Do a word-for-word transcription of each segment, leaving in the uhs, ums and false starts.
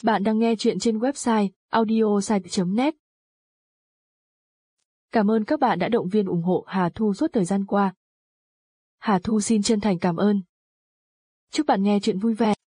Bạn đang nghe chuyện trên website audiosite chấm net. Cảm ơn các bạn đã động viên ủng hộ Hà Thu suốt thời gian qua. Hà Thu xin chân thành cảm ơn. Chúc bạn nghe chuyện vui vẻ.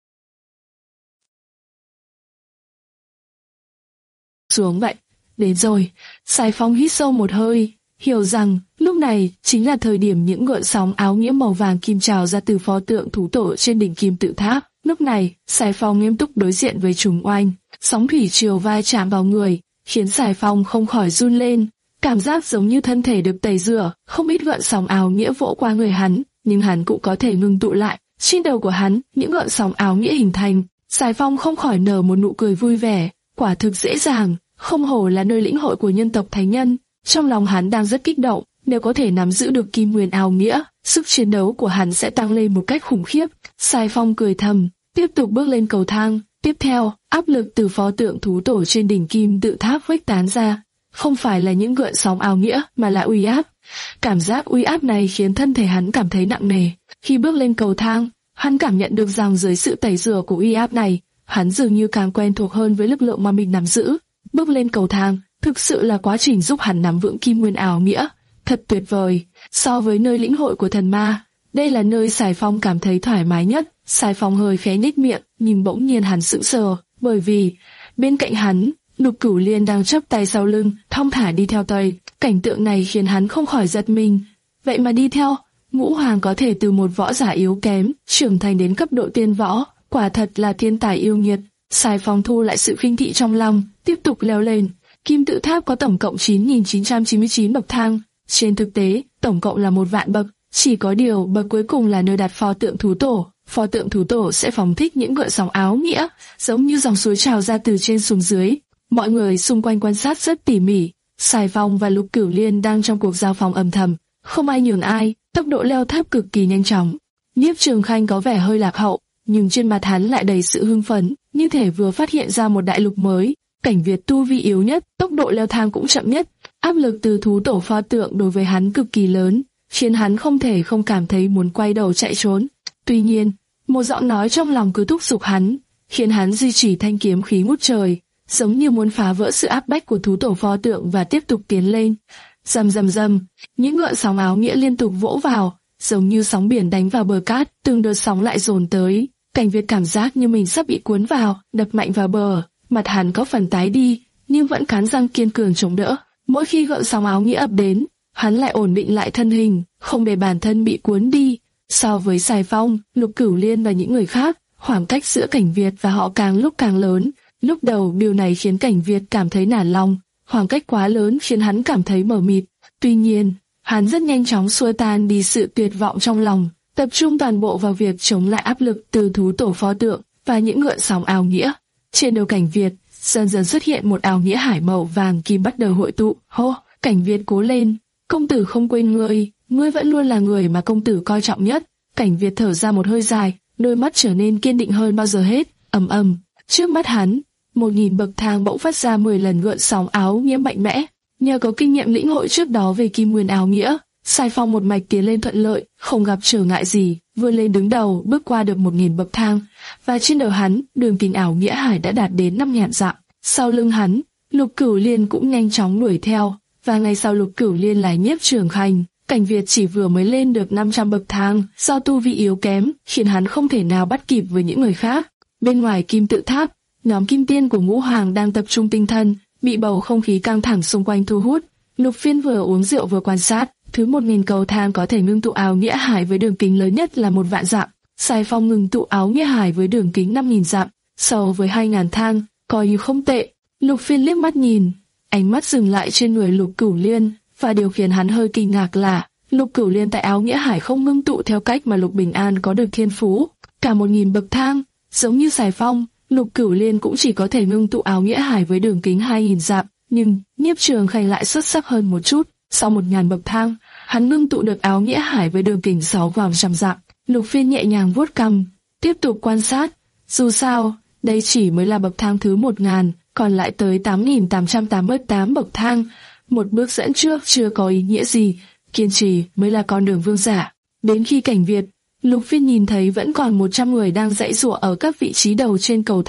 Xuống vậy, đến rồi. Sài Phong hít sâu một hơi, hiểu rằng lúc này chính là thời điểm những gợn sóng áo nghĩa màu vàng kim trào ra từ pho tượng thú tổ trên đỉnh Kim Tự Tháp. Lúc này, Sài Phong nghiêm túc đối diện với chúng oanh, sóng thủy triều vai chạm vào người, khiến Sài Phong không khỏi run lên, cảm giác giống như thân thể được tẩy rửa. Không ít gợn sóng áo nghĩa vỗ qua người hắn, nhưng hắn cũng có thể ngừng tụ lại. Trên đầu của hắn, những gợn sóng áo nghĩa hình thành. Sài Phong không khỏi nở một nụ cười vui vẻ, quả thực dễ dàng, không hổ là nơi lĩnh hội của nhân tộc thánh nhân. Trong lòng hắn đang rất kích động, nếu có thể nắm giữ được kim nguyên áo nghĩa, sức chiến đấu của hắn sẽ tăng lên một cách khủng khiếp. Sài Phong cười thầm, tiếp tục bước lên cầu thang. Tiếp theo, áp lực từ pho tượng thú tổ trên đỉnh Kim Tự Tháp khuếch tán ra, không phải là những gợn sóng áo nghĩa mà là uy áp. Cảm giác uy áp này khiến thân thể hắn cảm thấy nặng nề. Khi bước lên cầu thang, hắn cảm nhận được rằng dưới sự tẩy rửa của uy áp này, hắn dường như càng quen thuộc hơn với lực lượng mà mình nắm giữ. Bước lên cầu thang thực sự là quá trình giúp hắn nắm vững kim nguyên áo nghĩa, thật tuyệt vời. So với nơi lĩnh hội của thần ma, đây là nơi Sài Phong cảm thấy thoải mái nhất. Sài Phong hơi khẽ nhếch miệng, nhưng bỗng nhiên hắn sững sờ, bởi vì bên cạnh hắn, Lục Cửu Liên đang chắp tay sau lưng, thong thả đi theo tay. Cảnh tượng này khiến hắn không khỏi giật mình. Vậy mà đi theo Ngũ Hoàng có thể từ một võ giả yếu kém trưởng thành đến cấp độ tiên võ, quả thật là thiên tài yêu nghiệt. Sài Phong thu lại sự khinh thị trong lòng, tiếp tục leo lên. Kim Tự Tháp có tổng cộng chín nghìn chín trăm chín mươi chín bậc thang, trên thực tế tổng cộng là một vạn bậc. Chỉ có điều bậc cuối cùng là nơi đặt pho tượng thú tổ. Pho tượng thú tổ sẽ phóng thích những gợn sóng áo nghĩa, giống như dòng suối trào ra từ trên xuống dưới. Mọi người xung quanh quan sát rất tỉ mỉ. Sài Phong và Lục Cửu Liên đang trong cuộc giao phong âm thầm, không ai nhường ai, tốc độ leo tháp cực kỳ nhanh chóng. Nhiếp Trường Khanh có vẻ hơi lạc hậu, nhưng trên mặt hắn lại đầy sự hưng phấn, như thể vừa phát hiện ra một đại lục mới. Cảnh Việt tu vi yếu nhất, tốc độ leo thang cũng chậm nhất, áp lực từ thú tổ pho tượng đối với hắn cực kỳ lớn, khiến hắn không thể không cảm thấy muốn quay đầu chạy trốn. Tuy nhiên, một giọng nói trong lòng cứ thúc giục hắn, khiến hắn duy trì thanh kiếm khí ngút trời, giống như muốn phá vỡ sự áp bách của thú tổ pho tượng và tiếp tục tiến lên. Rầm rầm rầm, những gợn sóng áo nghĩa liên tục vỗ vào, giống như sóng biển đánh vào bờ cát, từng đợt sóng lại dồn tới. Cảnh Việt cảm giác như mình sắp bị cuốn vào, đập mạnh vào bờ, mặt hắn có phần tái đi, nhưng vẫn cắn răng kiên cường chống đỡ. Mỗi khi gợn sóng áo nghĩa ập đến, hắn lại ổn định lại thân hình, không để bản thân bị cuốn đi. So với Sài Phong, Lục Cửu Liên và những người khác, khoảng cách giữa Cảnh Việt và họ càng lúc càng lớn. Lúc đầu điều này khiến Cảnh Việt cảm thấy nản lòng, khoảng cách quá lớn khiến hắn cảm thấy mờ mịt. Tuy nhiên, hắn rất nhanh chóng xua tan đi sự tuyệt vọng trong lòng, tập trung toàn bộ vào việc chống lại áp lực từ thú tổ pho tượng và những gợn sóng áo nghĩa. Trên đầu Cảnh Việt, dần dần xuất hiện một áo nghĩa hải màu vàng kim bắt đầu hội tụ. Hô, Cảnh Việt cố lên, công tử không quên ngươi, ngươi vẫn luôn là người mà công tử coi trọng nhất. Cảnh Việt thở ra một hơi dài, đôi mắt trở nên kiên định hơn bao giờ hết. Ầm ầm, trước mắt hắn, một nghìn bậc thang bỗng phát ra mười lần gợn sóng áo nghĩa mạnh mẽ. Nhờ có kinh nghiệm lĩnh hội trước đó về kim nguyên áo nghĩa, Sài Phong một mạch tiến lên thuận lợi, không gặp trở ngại gì, vươn lên đứng đầu, bước qua được một nghìn bậc thang, và trên đầu hắn, đường kính áo nghĩa hải đã đạt đến năm ngàn dặm. Sau lưng hắn, Lục Cửu Liên cũng nhanh chóng đuổi theo, và ngay sau Lục Cửu Liên là Nhiếp Trường Khanh. Cảnh Việt chỉ vừa mới lên được năm trăm bậc thang, do tu vi yếu kém, khiến hắn không thể nào bắt kịp với những người khác. Bên ngoài Kim Tự Tháp, nhóm kim tiên của Ngũ Hoàng đang tập trung tinh thần, bị bầu không khí căng thẳng xung quanh thu hút. Lục Phiên vừa uống rượu vừa quan sát, thứ một nghìn cầu thang có thể ngưng tụ áo nghĩa hải với đường kính lớn nhất là một vạn dặm. Sài Phong ngừng tụ áo nghĩa hải với đường kính năm nghìn dặm, so với hai ngàn thang, coi như không tệ. Lục Phiên liếc mắt nhìn, ánh mắt dừng lại trên người Lục Cửu Liên, và điều khiến hắn hơi kinh ngạc là Lục Cửu Liên tại áo nghĩa hải không ngưng tụ theo cách mà Lục Bình An có được thiên phú. Cả một nghìn bậc thang, giống như Sài Phong, Lục Cửu Liên cũng chỉ có thể ngưng tụ áo nghĩa hải với đường kính hai nghìn dặm, nhưng Nhiếp Trường Khanh lại xuất sắc hơn một chút. Sau một ngàn bậc thang, hắn ngưng tụ được áo nghĩa hải với đường kính sáu trăm dặm. Lục Phiên nhẹ nhàng vuốt cằm, tiếp tục quan sát. Dù sao, đây chỉ mới là bậc thang thứ một ngàn, còn lại tới tám nghìn tám trăm tám mươi tám bậc thang. Một bước dẫn trước chưa có ý nghĩa gì, kiên trì mới là con đường vương giả. Đến khi Cảnh Việt, Lục Phiên nhìn thấy vẫn còn một trăm người đang giãy giụa ở các vị trí đầu trên cầu thang,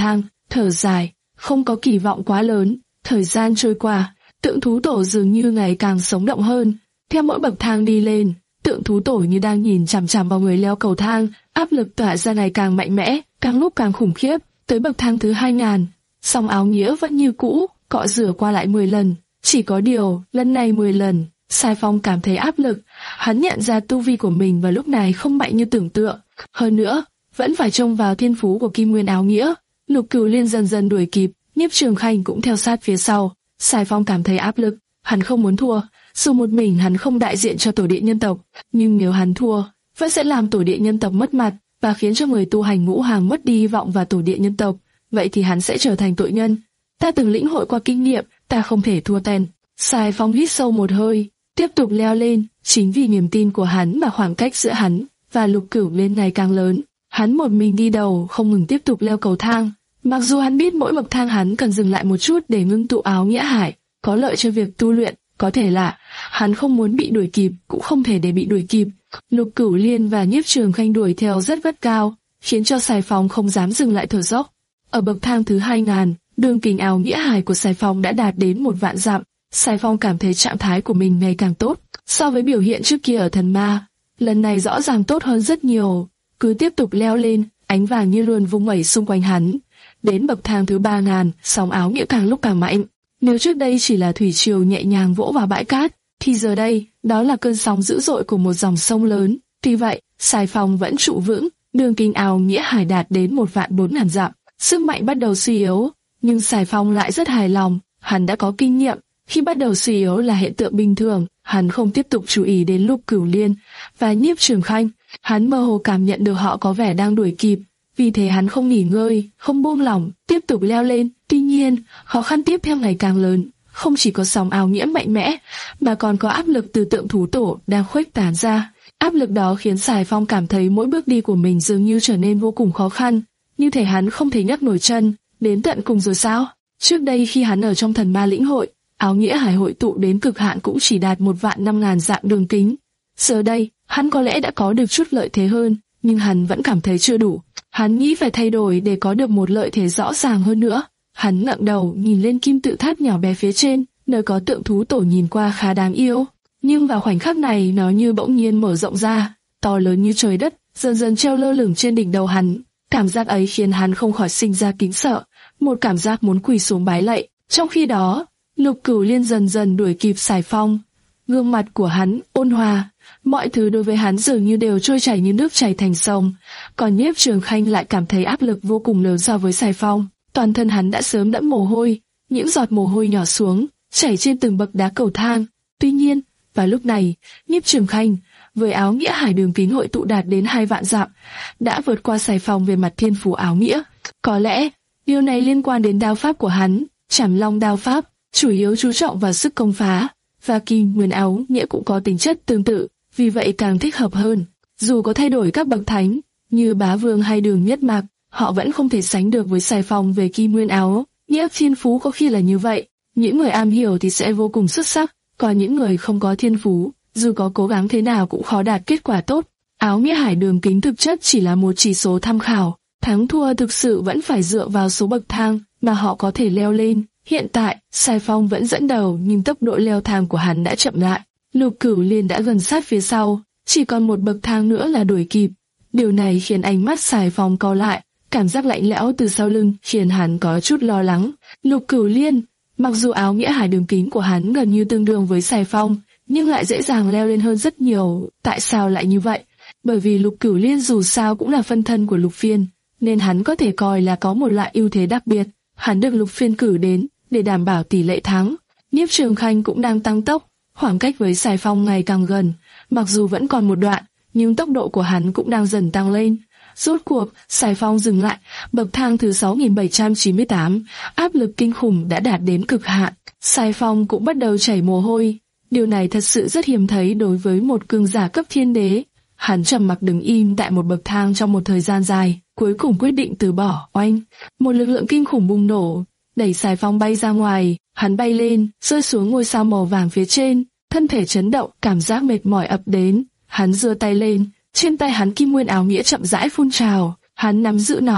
thở dài, không có kỳ vọng quá lớn. Thời gian trôi qua, tượng thú tổ dường như ngày càng sống động hơn. Theo mỗi bậc thang đi lên, tượng thú tổ như đang nhìn chằm chằm vào người leo cầu thang, áp lực tỏa ra ngày càng mạnh mẽ, càng lúc càng khủng khiếp. Tới bậc thang thứ hai ngàn, song áo nghĩa vẫn như cũ, cọ rửa qua lại mười lần. Chỉ có điều, lần này mười lần, Sai Phong cảm thấy áp lực. Hắn nhận ra tu vi của mình vào lúc này không mạnh như tưởng tượng. Hơn nữa, vẫn phải trông vào thiên phú của Kim Nguyên áo nghĩa. Lục Cửu Liên dần dần đuổi kịp, Nhiếp Trường Khanh cũng theo sát phía sau. Sai Phong cảm thấy áp lực, hắn không muốn thua. Dù một mình hắn không đại diện cho tổ địa nhân tộc, nhưng nếu hắn thua, vẫn sẽ làm tổ địa nhân tộc mất mặt và khiến cho người tu hành ngũ hàng mất đi hy vọng vào tổ địa nhân tộc. Vậy thì hắn sẽ trở thành tội nhân. Ta từng lĩnh hội qua kinh nghiệm, ta không thể thua ten. Sai Phong hít sâu một hơi, tiếp tục leo lên. Chính vì niềm tin của hắn mà khoảng cách giữa hắn và Lục Cửu Liên ngày càng lớn. Hắn một mình đi đầu, không ngừng tiếp tục leo cầu thang. Mặc dù hắn biết mỗi bậc thang hắn cần dừng lại một chút để ngưng tụ áo nghĩa hải, có lợi cho việc tu luyện. Có thể là hắn không muốn bị đuổi kịp, cũng không thể để bị đuổi kịp. Lục Cửu Liên và Nhiếp Trường Khanh đuổi theo rất vất cao, khiến cho Sai Phong không dám dừng lại thở dốc. Ở bậc thang thứ hai ngàn, đường kính áo nghĩa hải của Sai Phong đã đạt đến một vạn dặm. Sai Phong cảm thấy trạng thái của mình ngày càng tốt, so với biểu hiện trước kia ở thần ma, lần này rõ ràng tốt hơn rất nhiều. Cứ tiếp tục leo lên, ánh vàng như luôn vung vẩy xung quanh hắn. Đến bậc thang thứ ba ngàn, sóng áo nghĩa càng lúc càng mạnh. Nếu trước đây chỉ là thủy triều nhẹ nhàng vỗ vào bãi cát, thì giờ đây, đó là cơn sóng dữ dội của một dòng sông lớn. Tuy vậy, Sai Phong vẫn trụ vững, đường kính áo nghĩa hải đạt đến một vạn bốn ngàn dặm. Sức mạnh bắt đầu suy yếu, nhưng Sai Phong lại rất hài lòng, hắn đã có kinh nghiệm. Khi bắt đầu suy yếu là hiện tượng bình thường, hắn không tiếp tục chú ý đến Lục Cửu Liên và Nhiếp Trường Khanh. Hắn mơ hồ cảm nhận được họ có vẻ đang đuổi kịp, vì thế hắn không nghỉ ngơi, không buông lỏng, tiếp tục leo lên. Tuy nhiên, khó khăn tiếp theo ngày càng lớn, không chỉ có sóng áo nghĩa mạnh mẽ, mà còn có áp lực từ tượng thú tổ đang khuếch tán ra. Áp lực đó khiến Sai Phong cảm thấy mỗi bước đi của mình dường như trở nên vô cùng khó khăn, như thể hắn không thể nhấc nổi chân. Đến tận cùng rồi sao? Trước đây khi hắn ở trong thần ma lĩnh hội, áo nghĩa hải hội tụ đến cực hạn cũng chỉ đạt một vạn năm ngàn dặm đường kính. Giờ đây, hắn có lẽ đã có được chút lợi thế hơn, nhưng hắn vẫn cảm thấy chưa đủ. Hắn nghĩ phải thay đổi để có được một lợi thế rõ ràng hơn nữa. Hắn ngẩng đầu nhìn lên kim tự tháp nhỏ bé phía trên, nơi có tượng thú tổ nhìn qua khá đáng yêu. Nhưng vào khoảnh khắc này nó như bỗng nhiên mở rộng ra, to lớn như trời đất, dần dần treo lơ lửng trên đỉnh đầu hắn. Cảm giác ấy khiến hắn không khỏi sinh ra kính sợ, một cảm giác muốn quỳ xuống bái lạy. Trong khi đó, Lục Cửu Liên dần dần đuổi kịp Sai Phong. Gương mặt của hắn ôn hòa, mọi thứ đối với hắn dường như đều trôi chảy như nước chảy thành sông. Còn Nhiếp Trường Khanh lại cảm thấy áp lực vô cùng lớn so với Sai Phong. Toàn thân hắn đã sớm đẫm mồ hôi, những giọt mồ hôi nhỏ xuống, chảy trên từng bậc đá cầu thang. Tuy nhiên, vào lúc này, Nhiếp Trường Khanh, với áo nghĩa hải đường kính hội tụ đạt đến hai vạn dặm, đã vượt qua Sai Phong về mặt thiên phú áo nghĩa. Có lẽ, điều này liên quan đến đao pháp của hắn, Trảm Long đao pháp, chủ yếu chú trọng vào sức công phá, và Kim Nguyên áo nghĩa cũng có tính chất tương tự, vì vậy càng thích hợp hơn. Dù có thay đổi các bậc thánh, như Bá Vương hay Đường Nhất Mạc, họ vẫn không thể sánh được với Sai Phong về Kim Nguyên áo nghĩa. Thiên phú có khi là như vậy, những người am hiểu thì sẽ vô cùng xuất sắc, còn những người không có thiên phú, dù có cố gắng thế nào cũng khó đạt kết quả tốt. Áo nghĩa hải đường kính thực chất chỉ là một chỉ số tham khảo, thắng thua thực sự vẫn phải dựa vào số bậc thang mà họ có thể leo lên. Hiện tại, Sai Phong vẫn dẫn đầu nhưng tốc độ leo thang của hắn đã chậm lại. Lục Cửu Liên đã gần sát phía sau, chỉ còn một bậc thang nữa là đuổi kịp. Điều này khiến ánh mắt Sai Phong cau lại, cảm giác lạnh lẽo từ sau lưng khiến hắn có chút lo lắng. Lục Cửu Liên, mặc dù áo nghĩa hải đường kính của hắn gần như tương đương với Sai Phong, nhưng lại dễ dàng leo lên hơn rất nhiều. Tại sao lại như vậy? Bởi vì Lục Cửu Liên dù sao cũng là phân thân của Lục Phiên, nên hắn có thể coi là có một loại ưu thế đặc biệt. Hắn được Lục Phiên cử đến để đảm bảo tỷ lệ thắng. Nhiếp Trường Khanh cũng đang tăng tốc, khoảng cách với Sai Phong ngày càng gần. Mặc dù vẫn còn một đoạn, nhưng tốc độ của hắn cũng đang dần tăng lên. Rốt cuộc, Sai Phong dừng lại, bậc thang thứ sáu nghìn bảy trăm chín mươi tám, áp lực kinh khủng đã đạt đến cực hạn. Sai Phong cũng bắt đầu chảy mồ hôi. Điều này thật sự rất hiếm thấy đối với một cường giả cấp thiên đế. Hắn trầm mặc đứng im tại một bậc thang trong một thời gian dài, cuối cùng quyết định từ bỏ. Oanh, một lực lượng kinh khủng bùng nổ, đẩy Sai Phong bay ra ngoài. Hắn bay lên, rơi xuống ngôi sao màu vàng phía trên, thân thể chấn động, cảm giác mệt mỏi ập đến. Hắn giơ tay lên, trên tay hắn Kim Nguyên áo nghĩa chậm rãi phun trào, hắn nắm giữ nó,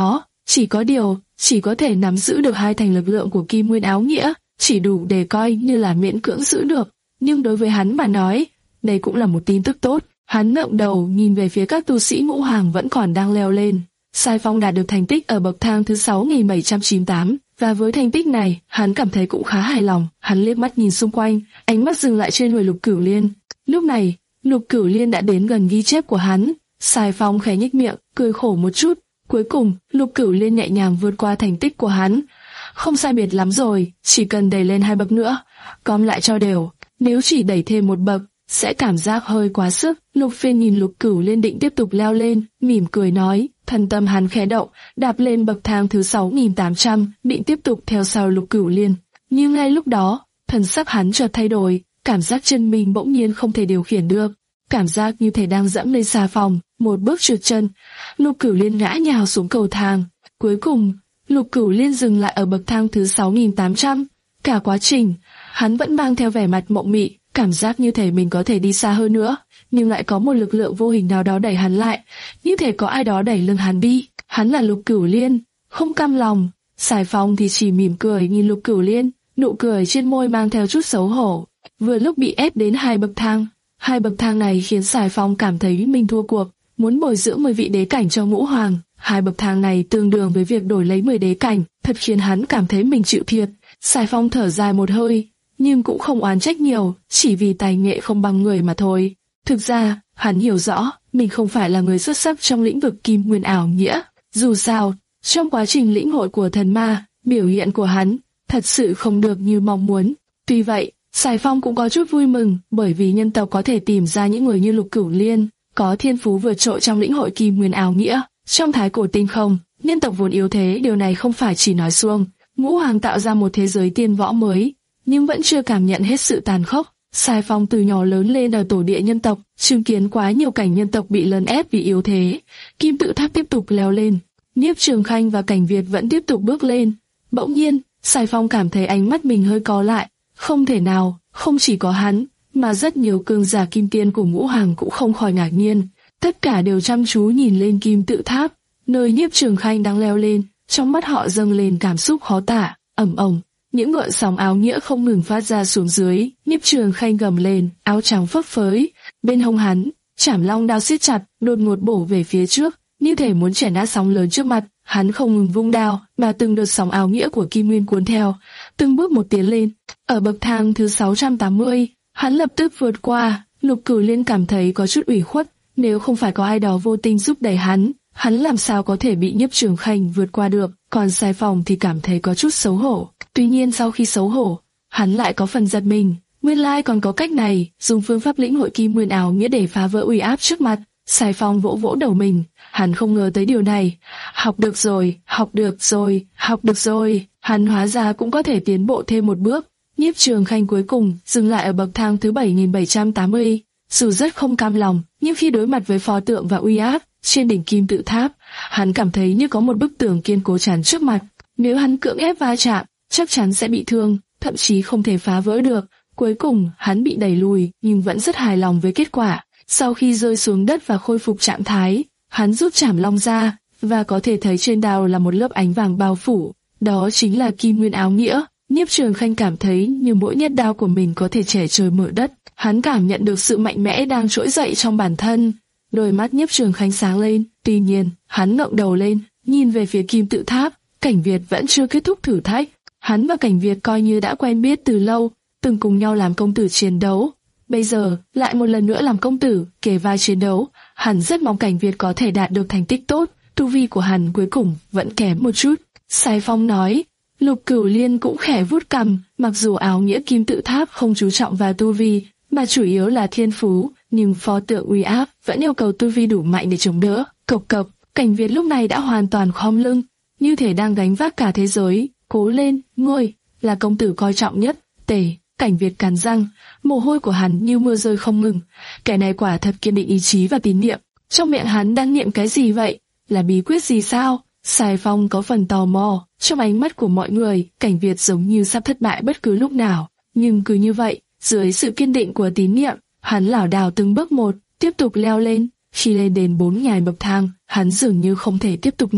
Chỉ có điều, chỉ có thể nắm giữ được hai thành lực lượng của Kim Nguyên áo nghĩa, chỉ đủ để coi như là miễn cưỡng giữ được. Nhưng đối với hắn mà nói, đây cũng là một tin tức tốt. Hắn ngẩng đầu nhìn về phía các tu sĩ ngũ hoàng vẫn còn đang leo lên. Sai Phong đạt được thành tích ở bậc thang thứ sáu nghìn bảy trăm chín mươi tám, và với thành tích này, hắn cảm thấy cũng khá hài lòng. Hắn liếc mắt nhìn xung quanh, ánh mắt dừng lại trên người Lục Cửu Liên. Lúc này, Lục Cửu Liên đã đến gần ghi chép của hắn. Sai Phong khẽ nhếch miệng, cười khổ một chút. Cuối cùng, Lục Cửu Liên nhẹ nhàng vượt qua thành tích của hắn. Không sai biệt lắm rồi, chỉ cần đẩy lên hai bậc nữa, cóm lại cho đều. Nếu chỉ đẩy thêm một bậc, sẽ cảm giác hơi quá sức. Lục Phiên nhìn Lục Cửu Liên định tiếp tục leo lên, mỉm cười nói. Thần tâm hắn khẽ động, đạp lên bậc thang thứ sáu nghìn tám trăm, định tiếp tục theo sau Lục Cửu Liên. Nhưng ngay lúc đó, thần sắc hắn chợt thay đổi, cảm giác chân mình bỗng nhiên không thể điều khiển được, cảm giác như thể đang dẫm lên xà phòng, một bước trượt chân, Lục Cửu Liên ngã nhào xuống cầu thang. Cuối cùng, Lục Cửu Liên dừng lại ở bậc thang thứ sáu nghìn tám trăm. Cả quá trình, hắn vẫn mang theo vẻ mặt mộng mị, cảm giác như thể mình có thể đi xa hơn nữa, nhưng lại có một lực lượng vô hình nào đó đẩy hắn lại, như thể có ai đó đẩy lưng hắn đi. Hắn là Lục Cửu Liên, không cam lòng. Sài Phong thì chỉ mỉm cười nhìn Lục Cửu Liên, nụ cười trên môi mang theo chút xấu hổ. Vừa lúc bị ép đến hai bậc thang, hai bậc thang này khiến Sài Phong cảm thấy mình thua cuộc, muốn bồi dưỡng mười vị đế cảnh cho ngũ hoàng. Hai bậc thang này tương đương với việc đổi lấy mười đế cảnh, thật khiến hắn cảm thấy mình chịu thiệt. Sài Phong thở dài một hơi, nhưng cũng không oán trách nhiều, chỉ vì tài nghệ không bằng người mà thôi. Thực ra, hắn hiểu rõ, mình không phải là người xuất sắc trong lĩnh vực Kim Nguyên ảo nghĩa. Dù sao, trong quá trình lĩnh hội của thần ma, biểu hiện của hắn thật sự không được như mong muốn. Tuy vậy, Sài Phong cũng có chút vui mừng, bởi vì nhân tộc có thể tìm ra những người như Lục Cửu Liên, có thiên phú vượt trội trong lĩnh hội Kim Nguyên ảo nghĩa. Trong thái cổ tinh không, nhân tộc vốn yếu thế, điều này không phải chỉ nói suông. Ngũ hoàng tạo ra một thế giới tiên võ mới, nhưng vẫn chưa cảm nhận hết sự tàn khốc. Sài Phong từ nhỏ lớn lên ở tổ địa nhân tộc, chứng kiến quá nhiều cảnh nhân tộc bị lấn ép vì yếu thế. Kim tự tháp tiếp tục leo lên, Niếp Trường Khanh và Cảnh Việt vẫn tiếp tục bước lên. Bỗng nhiên, Sài Phong cảm thấy ánh mắt mình hơi co lại. Không thể nào, không chỉ có hắn, mà rất nhiều cường giả kim tiên của ngũ hoàng cũng không khỏi ngạc nhiên. Tất cả đều chăm chú nhìn lên kim tự tháp, nơi Niếp Trường Khanh đang leo lên. Trong mắt họ dâng lên cảm xúc khó tả, ầm ầm. Những gợn sóng áo nghĩa không ngừng phát ra xuống dưới. Niếp Trường Khanh gầm lên, áo trắng phấp phới. Bên hông hắn, Trảm Long đao siết chặt, đột ngột bổ về phía trước, như thể muốn chẻ nát sóng lớn trước mặt. Hắn không ngừng vung đao, mà từng đợt sóng áo nghĩa của Kim Nguyên cuốn theo, từng bước một tiến lên. Ở bậc thang thứ sáu trăm tám mươi, hắn lập tức vượt qua. Lục Cửu Liên cảm thấy có chút ủy khuất, nếu không phải có ai đó vô tình giúp đẩy hắn, hắn làm sao có thể bị Nhiếp Trường Khanh vượt qua được. Còn Sài Phong thì cảm thấy có chút xấu hổ. Tuy nhiên sau khi xấu hổ, hắn lại có phần giật mình. Nguyên lai còn có cách này, dùng phương pháp lĩnh hội Kim Nguyên ảo nghĩa để phá vỡ uy áp trước mặt. Sài Phong vỗ vỗ đầu mình, hắn không ngờ tới điều này. Học được rồi, học được rồi, học được rồi. Hắn hóa ra cũng có thể tiến bộ thêm một bước. Nhiếp Trường Khanh cuối cùng dừng lại ở bậc thang thứ bảy nghìn bảy trăm tám mươi. Dù rất không cam lòng, nhưng khi đối mặt với pho tượng và uy áp trên đỉnh kim tự tháp, hắn cảm thấy như có một bức tường kiên cố chắn trước mặt. Nếu hắn cưỡng ép va chạm, chắc chắn sẽ bị thương, thậm chí không thể phá vỡ được. Cuối cùng, hắn bị đẩy lùi, nhưng vẫn rất hài lòng với kết quả. Sau khi rơi xuống đất và khôi phục trạng thái, hắn rút Trảm Long ra, và có thể thấy trên đao là một lớp ánh vàng bao phủ. Đó chính là Kim Nguyên áo nghĩa. Nhiếp Trường Khanh cảm thấy như mỗi nhát đao của mình có thể chẻ trời mở đất. Hắn cảm nhận được sự mạnh mẽ đang trỗi dậy trong bản thân. Đôi mắt Nhiếp Trường Khanh sáng lên. Tuy nhiên, hắn ngẩng đầu lên, nhìn về phía kim tự tháp. Cảnh Việt vẫn chưa kết thúc thử thách. Hắn và Cảnh Việt coi như đã quen biết từ lâu, từng cùng nhau làm công tử chiến đấu. Bây giờ, lại một lần nữa làm công tử, kề vai chiến đấu. Hắn rất mong Cảnh Việt có thể đạt được thành tích tốt. Tu vi của hắn cuối cùng vẫn kém một chút. Sài Phong nói. Lục Cửu Liên cũng khẽ vuốt cằm, mặc dù áo nghĩa kim tự tháp không chú trọng vào tu vi, mà chủ yếu là thiên phú, nhưng pho tượng uy áp vẫn yêu cầu tu vi đủ mạnh để chống đỡ. Cộc cộc, Cảnh Việt lúc này đã hoàn toàn khom lưng, như thể đang gánh vác cả thế giới. Cố lên, ngươi là công tử coi trọng nhất. Tể, Cảnh Việt cắn răng, mồ hôi của hắn như mưa rơi không ngừng. Kẻ này quả thật kiên định ý chí và tín niệm. Trong miệng hắn đang niệm cái gì vậy? Là bí quyết gì sao? Sài Phong có phần tò mò. Trong ánh mắt của mọi người, Cảnh Việt giống như sắp thất bại bất cứ lúc nào. Nhưng cứ như vậy, dưới sự kiên định của tín niệm, hắn lảo đảo từng bước một, tiếp tục leo lên. Khi lên đến bốn ngàn bậc thang, hắn dường như không thể tiếp tục nữa.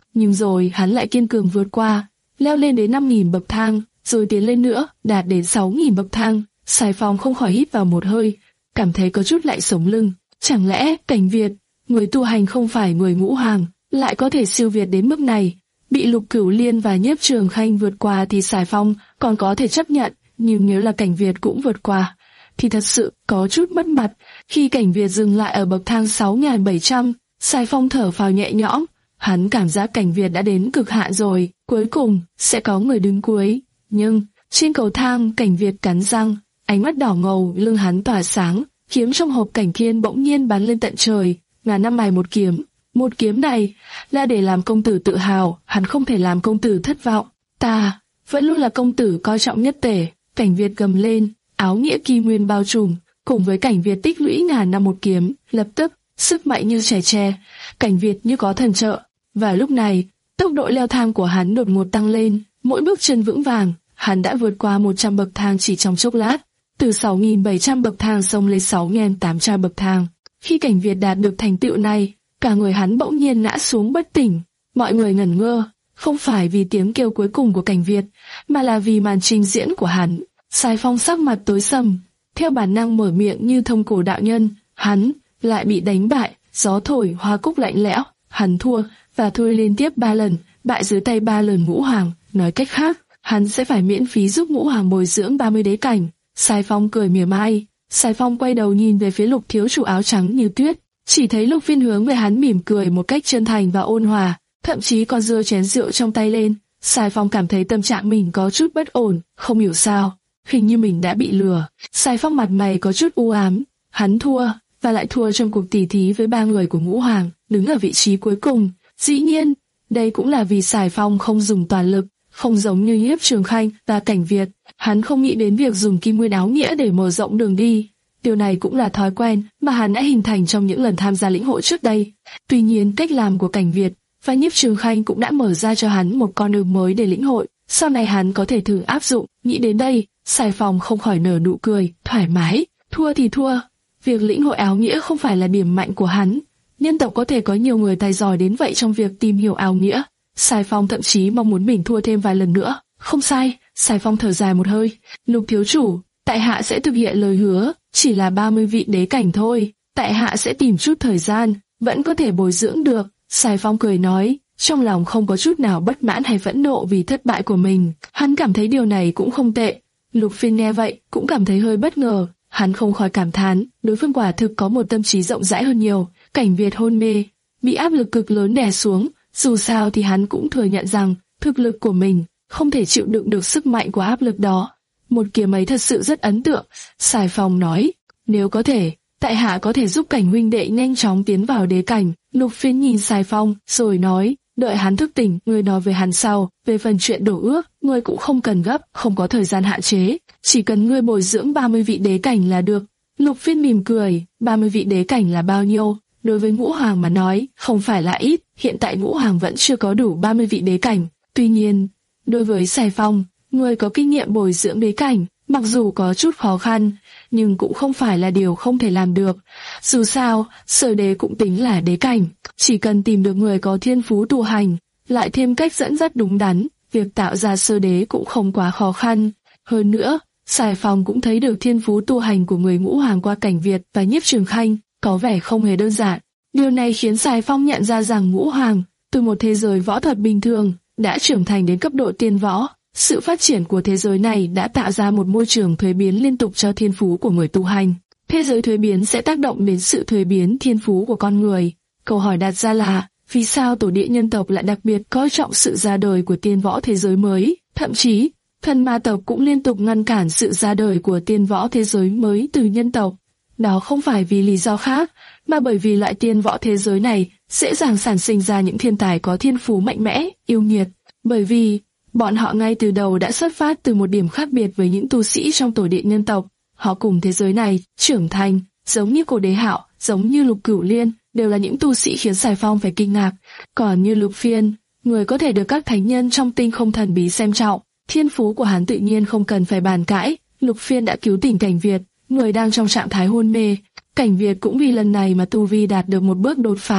nhưng rồi hắn lại kiên cường vượt qua, leo lên đến năm nghìn bậc thang, rồi tiến lên nữa, đạt đến sáu nghìn bậc thang. Sài Phong không khỏi hít vào một hơi, cảm thấy có chút lạnh sống lưng. Chẳng lẽ Cảnh Việt, người tu hành không phải người ngũ hoàng, lại có thể siêu việt đến mức này? Bị Lục Cửu Liên và Nhiếp Trường Khanh vượt qua thì Sài Phong còn có thể chấp nhận, nhưng nếu là Cảnh Việt cũng vượt qua, thì thật sự có chút mất mặt. Khi Cảnh Việt dừng lại ở bậc thang sáu nghìn bảy trăm, Sài Phong thở phào nhẹ nhõm. Hắn cảm giác Cảnh Việt đã đến cực hạn rồi, cuối cùng sẽ có người đứng cuối. Nhưng trên cầu thang, Cảnh Việt cắn răng, ánh mắt đỏ ngầu, lưng hắn tỏa sáng, kiếm trong hộp cảnh kiên bỗng nhiên bắn lên tận trời. Ngàn năm mài một kiếm, một kiếm này là để làm công tử tự hào, hắn không thể làm công tử thất vọng. Ta vẫn luôn là công tử coi trọng nhất tể. Cảnh Việt gầm lên, áo nghĩa kim nguyên bao trùm, cùng với Cảnh Việt tích lũy ngàn năm một kiếm, lập tức sức mạnh như trẻ tre. Cảnh Việt như có thần trợ. Và lúc này, tốc độ leo thang của hắn đột ngột tăng lên, mỗi bước chân vững vàng, hắn đã vượt qua một trăm bậc thang chỉ trong chốc lát, từ sáu nghìn bảy trăm bậc thang xông lên sáu nghìn tám trăm bậc thang. Khi Cảnh Việt đạt được thành tựu này, cả người hắn bỗng nhiên ngã xuống bất tỉnh. Mọi người ngẩn ngơ, không phải vì tiếng kêu cuối cùng của Cảnh Việt, mà là vì màn trình diễn của hắn. Sài Phong sắc mặt tối sầm, theo bản năng mở miệng như thông cổ đạo nhân, hắn lại bị đánh bại. Gió thổi hoa cúc lạnh lẽo, hắn thua và thua liên tiếp ba lần, bại dưới tay ba lần ngũ hoàng. Nói cách khác, hắn sẽ phải miễn phí giúp ngũ hoàng bồi dưỡng ba mươi đế cảnh. Sài Phong cười mỉa mai. Sài Phong quay đầu nhìn về phía Lục thiếu chủ áo trắng như tuyết, chỉ thấy Lục Phiên hướng về hắn mỉm cười một cách chân thành và ôn hòa, thậm chí còn giơ chén rượu trong tay lên. Sài Phong cảm thấy tâm trạng mình có chút bất ổn, không hiểu sao, hình như mình đã bị lừa. Sài Phong mặt mày có chút u ám, hắn thua, và lại thua trong cuộc tỉ thí với ba người của ngũ hoàng, đứng ở vị trí cuối cùng. Dĩ nhiên, đây cũng là vì Sài Phong không dùng toàn lực, không giống như Nhiếp Trường Khanh và Cảnh Việt, hắn không nghĩ đến việc dùng kim nguyên áo nghĩa để mở rộng đường đi. Điều này cũng là thói quen mà hắn đã hình thành trong những lần tham gia lĩnh hội trước đây. Tuy nhiên, cách làm của Cảnh Việt và Nhiếp Trường Khanh cũng đã mở ra cho hắn một con đường mới để lĩnh hội, sau này hắn có thể thử áp dụng. Nghĩ đến đây, Sài Phong không khỏi nở nụ cười thoải mái. Thua thì thua, việc lĩnh hội áo nghĩa không phải là điểm mạnh của hắn. Nhân tộc có thể có nhiều người tài giỏi đến vậy trong việc tìm hiểu áo nghĩa. Sài Phong thậm chí mong muốn mình thua thêm vài lần nữa. Không sai, Sài Phong thở dài một hơi. Lục thiếu chủ, tại hạ sẽ thực hiện lời hứa, chỉ là ba mươi vị đế cảnh thôi. Tại hạ sẽ tìm chút thời gian, vẫn có thể bồi dưỡng được. Sài Phong cười nói, trong lòng không có chút nào bất mãn hay phẫn nộ vì thất bại của mình. Hắn cảm thấy điều này cũng không tệ. Lục Phiên nghe vậy cũng cảm thấy hơi bất ngờ. Hắn không khỏi cảm thán, đối phương quả thực có một tâm trí rộng rãi hơn nhiều. Cảnh Việt hôn mê, bị áp lực cực lớn đè xuống. Dù sao thì hắn cũng thừa nhận rằng thực lực của mình không thể chịu đựng được sức mạnh của áp lực đó. Một kiếm ấy thật sự rất ấn tượng. Sài Phong nói, nếu có thể, tại hạ có thể giúp Cảnh huynh đệ nhanh chóng tiến vào đế cảnh. Lục Phiên nhìn Sài Phong rồi nói, đợi hắn thức tỉnh, ngươi nói với hắn sau. Về phần chuyện đổ ước, ngươi cũng không cần gấp, không có thời gian hạn chế, chỉ cần ngươi bồi dưỡng ba mươi vị đế cảnh là được. Lục Phiên mỉm cười, ba mươi vị đế cảnh là bao nhiêu? Đối với ngũ hoàng mà nói, không phải là ít, hiện tại ngũ hoàng vẫn chưa có đủ ba mươi vị đế cảnh. Tuy nhiên, đối với Sài Phong, người có kinh nghiệm bồi dưỡng đế cảnh, mặc dù có chút khó khăn, nhưng cũng không phải là điều không thể làm được. Dù sao, sở đế cũng tính là đế cảnh, chỉ cần tìm được người có thiên phú tu hành, lại thêm cách dẫn dắt đúng đắn, việc tạo ra sơ đế cũng không quá khó khăn. Hơn nữa, Sài Phong cũng thấy được thiên phú tu hành của người ngũ hoàng qua Cảnh Việt và Nhiếp Trường Khanh, có vẻ không hề đơn giản. Điều này khiến Sài Phong nhận ra rằng ngũ hoàng, từ một thế giới võ thuật bình thường, đã trưởng thành đến cấp độ tiên võ. Sự phát triển của thế giới này đã tạo ra một môi trường thuế biến liên tục cho thiên phú của người tu hành. Thế giới thuế biến sẽ tác động đến sự thuế biến thiên phú của con người. Câu hỏi đặt ra là, vì sao tổ địa nhân tộc lại đặc biệt coi trọng sự ra đời của tiên võ thế giới mới? Thậm chí, thần ma tộc cũng liên tục ngăn cản sự ra đời của tiên võ thế giới mới từ nhân tộc. Đó không phải vì lý do khác, mà bởi vì loại tiên võ thế giới này dễ dàng sản sinh ra những thiên tài có thiên phú mạnh mẽ, yêu nghiệt. Bởi vì bọn họ ngay từ đầu đã xuất phát từ một điểm khác biệt với những tu sĩ trong tổ địa nhân tộc. Họ cùng thế giới này trưởng thành, giống như Cổ Đế Hạo, giống như Lục Cửu Liên, đều là những tu sĩ khiến Sài Phong phải kinh ngạc. Còn như Lục Phiên, người có thể được các thánh nhân trong tinh không thần bí xem trọng, thiên phú của hắn tự nhiên không cần phải bàn cãi. Lục Phiên đã cứu tỉnh Cảnh Việt, người đang trong trạng thái hôn mê. Cảnh Việt cũng vì lần này mà tu vi đạt được một bước đột phá.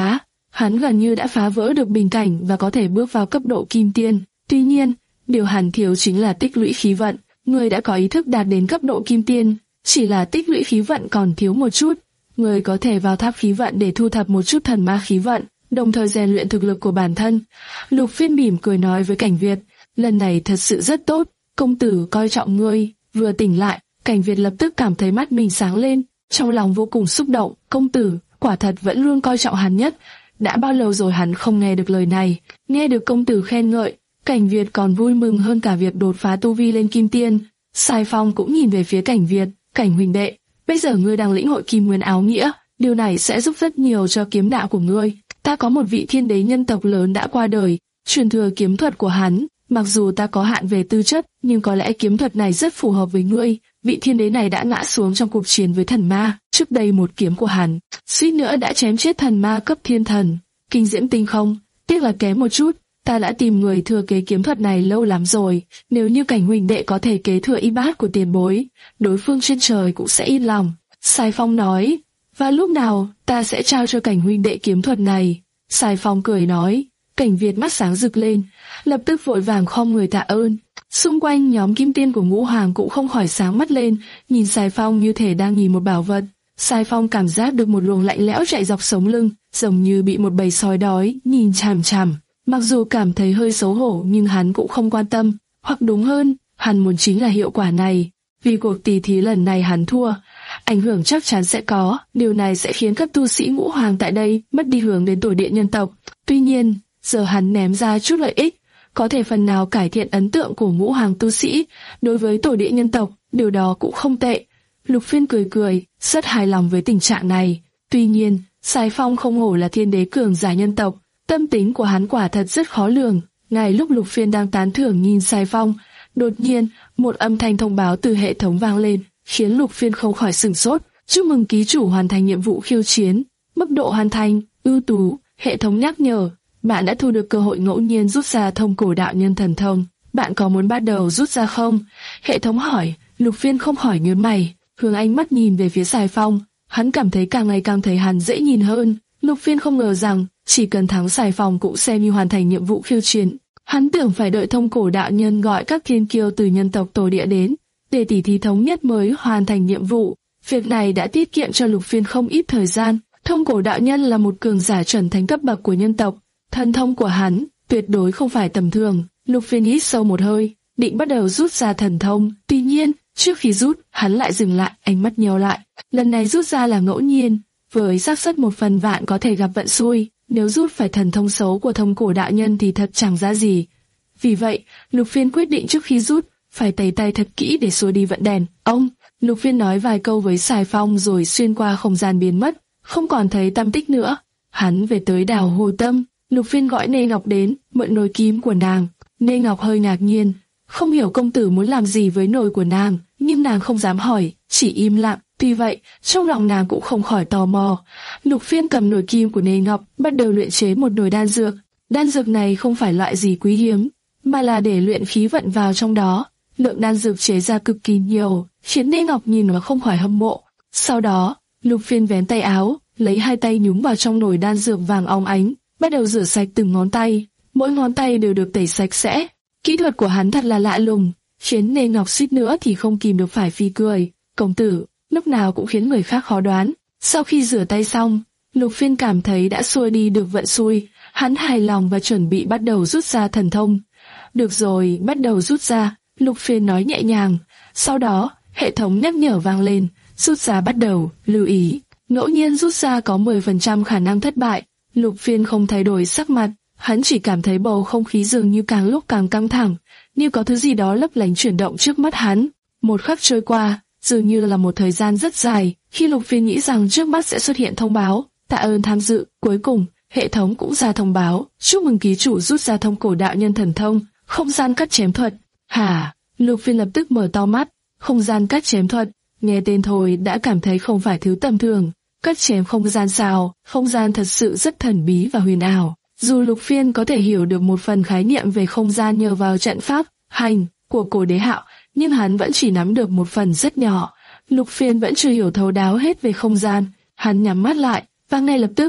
hắn gần như đã phá vỡ được bình cảnh và có thể bước vào cấp độ kim tiên. Tuy nhiên, điều hắn thiếu chính là tích lũy khí vận. Người đã có ý thức đạt đến cấp độ kim tiên, chỉ là tích lũy khí vận còn thiếu một chút. Người có thể vào tháp khí vận để thu thập một chút thần ma khí vận, đồng thời rèn luyện thực lực của bản thân. Lục Phiên mỉm cười nói với Cảnh Việt, lần này thật sự rất tốt, công tử coi trọng ngươi. Vừa tỉnh lại, Cảnh Việt lập tức cảm thấy mắt mình sáng lên, trong lòng vô cùng xúc động. Công tử, quả thật vẫn luôn coi trọng hắn nhất. Đã bao lâu rồi hắn không nghe được lời này, nghe được công tử khen ngợi, Cảnh Việt còn vui mừng hơn cả việc đột phá tu vi lên kim tiên. Sai Phong cũng nhìn về phía Cảnh Việt, Cảnh huynh đệ, bây giờ ngươi đang lĩnh hội kim nguyên áo nghĩa, điều này sẽ giúp rất nhiều cho kiếm đạo của ngươi. Ta có một vị thiên đế nhân tộc lớn đã qua đời, truyền thừa kiếm thuật của hắn, mặc dù ta có hạn về tư chất, nhưng có lẽ kiếm thuật này rất phù hợp với ngươi. Vị thiên đế này đã ngã xuống trong cuộc chiến với thần ma, trước đây một kiếm của hắn, suýt nữa đã chém chết thần ma cấp thiên thần, kinh diễm tinh không, tiếc là kém một chút. Ta đã tìm người thừa kế kiếm thuật này lâu lắm rồi, nếu như Cảnh huynh đệ có thể kế thừa y bát của tiền bối, đối phương trên trời cũng sẽ yên lòng. Sai Phong nói, và lúc nào ta sẽ trao cho Cảnh huynh đệ kiếm thuật này? Sai Phong cười nói. Cảnh Việt mắt sáng rực lên, lập tức vội vàng khom người tạ ơn. Xung quanh nhóm kim tiên của Ngũ Hoàng cũng không khỏi sáng mắt lên, nhìn Sai Phong như thể đang nhìn một bảo vật. Sai Phong cảm giác được một luồng lạnh lẽo chạy dọc sống lưng, giống như bị một bầy sói đói nhìn chằm chằm. Mặc dù cảm thấy hơi xấu hổ nhưng hắn cũng không quan tâm, hoặc đúng hơn, hắn muốn chính là hiệu quả này. Vì cuộc tỷ thí lần này hắn thua, ảnh hưởng chắc chắn sẽ có, điều này sẽ khiến các tu sĩ Ngũ Hoàng tại đây mất đi hướng đến tổ địa nhân tộc. Tuy nhiên, giờ hắn ném ra chút lợi ích, có thể phần nào cải thiện ấn tượng của Ngũ Hoàng tu sĩ đối với tổ địa nhân tộc, điều đó cũng không tệ. Lục Phiên cười cười, rất hài lòng với tình trạng này. Tuy nhiên, Sai Phong không hổ là thiên đế cường giả nhân tộc, tâm tính của hắn quả thật rất khó lường. Ngay lúc Lục Phiên đang tán thưởng nhìn Sai Phong, đột nhiên một âm thanh thông báo từ hệ thống vang lên, khiến Lục Phiên không khỏi sửng sốt. Chúc mừng ký chủ hoàn thành nhiệm vụ khiêu chiến, mức độ hoàn thành ưu tú. Hệ thống nhắc nhở, bạn đã thu được cơ hội ngẫu nhiên rút ra thông cổ đạo nhân thần thông. Bạn có muốn bắt đầu rút ra không? Hệ thống hỏi. Lục Phiên không khỏi nhướng mày, hướng ánh mắt nhìn về phía Sai Phong. Hắn cảm thấy càng ngày càng thấy hắn dễ nhìn hơn. Lục Phiên không ngờ rằng chỉ cần thắng Sai Phong cũng xem như hoàn thành nhiệm vụ khiêu chiến. Hắn tưởng phải đợi thông cổ đạo nhân gọi các thiên kiêu từ nhân tộc tổ địa đến, để tỷ thí thống nhất mới hoàn thành nhiệm vụ. Việc này đã tiết kiệm cho Lục Phiên không ít thời gian. Thông cổ đạo nhân là một cường giả chuẩn thánh cấp bậc của nhân tộc, thần thông của hắn tuyệt đối không phải tầm thường. Lục Phiên hít sâu một hơi, định bắt đầu rút ra thần thông. Tuy nhiên, trước khi rút, hắn lại dừng lại, ánh mắt nheo lại. Lần này rút ra là ngẫu nhiên, với xác suất một phần vạn có thể gặp vận xui. Nếu rút phải thần thông xấu của thông cổ đạo nhân thì thật chẳng ra gì. Vì vậy, Lục Phiên quyết định trước khi rút, phải tẩy tay thật kỹ để xua đi vận đèn. Ông, Lục Phiên nói vài câu với Sai Phong rồi xuyên qua không gian biến mất, không còn thấy tăm tích nữa. Hắn về tới đảo Hồ Tâm, Lục Phiên gọi Nê Ngọc đến, mượn nồi kim của nàng. Nê Ngọc hơi ngạc nhiên, không hiểu công tử muốn làm gì với nồi của nàng, nhưng nàng không dám hỏi, chỉ im lặng. Tuy vậy, trong lòng nàng cũng không khỏi tò mò. Lục Phiên cầm nồi kim của Nê Ngọc, bắt đầu luyện chế một nồi đan dược. Đan dược này không phải loại gì quý hiếm, mà là để luyện khí vận vào trong đó. Lượng đan dược chế ra cực kỳ nhiều, khiến Nê Ngọc nhìn mà không khỏi hâm mộ. Sau đó, Lục Phiên vén tay áo, lấy hai tay nhúng vào trong nồi đan dược vàng óng ánh, bắt đầu rửa sạch từng ngón tay. Mỗi ngón tay đều được tẩy sạch sẽ. Kỹ thuật của hắn thật là lạ lùng, khiến Nê Ngọc suýt nữa thì không kìm được phải phì cười. Công tử lúc nào cũng khiến người khác khó đoán. Sau khi rửa tay xong, Lục Phiên cảm thấy đã xua đi được vận xui. Hắn hài lòng và chuẩn bị bắt đầu rút ra thần thông. Được rồi, bắt đầu rút ra, Lục Phiên nói nhẹ nhàng. Sau đó, hệ thống nhắc nhở vang lên, rút ra bắt đầu, lưu ý. Ngẫu nhiên rút ra có mười phần trăm khả năng thất bại. Lục Phiên không thay đổi sắc mặt, hắn chỉ cảm thấy bầu không khí dường như càng lúc càng căng thẳng, như có thứ gì đó lấp lánh chuyển động trước mắt hắn. Một khắc trôi qua, dường như là một thời gian rất dài, khi Lục Phiên nghĩ rằng trước mắt sẽ xuất hiện thông báo, tạ ơn tham dự. Cuối cùng, hệ thống cũng ra thông báo, chúc mừng ký chủ rút ra thông cổ đạo nhân thần thông, không gian cắt chém thuật. Hả? Lục Phiên lập tức mở to mắt. Không gian cắt chém thuật, nghe tên thôi đã cảm thấy không phải thứ tầm thường. Cắt chém không gian sao? Không gian thật sự rất thần bí và huyền ảo. Dù Lục Phiên có thể hiểu được một phần khái niệm về không gian nhờ vào trận pháp hành của cổ đế hạo, nhưng hắn vẫn chỉ nắm được một phần rất nhỏ. Lục Phiên vẫn chưa hiểu thấu đáo hết về không gian. Hắn nhắm mắt lại, và ngay lập tức,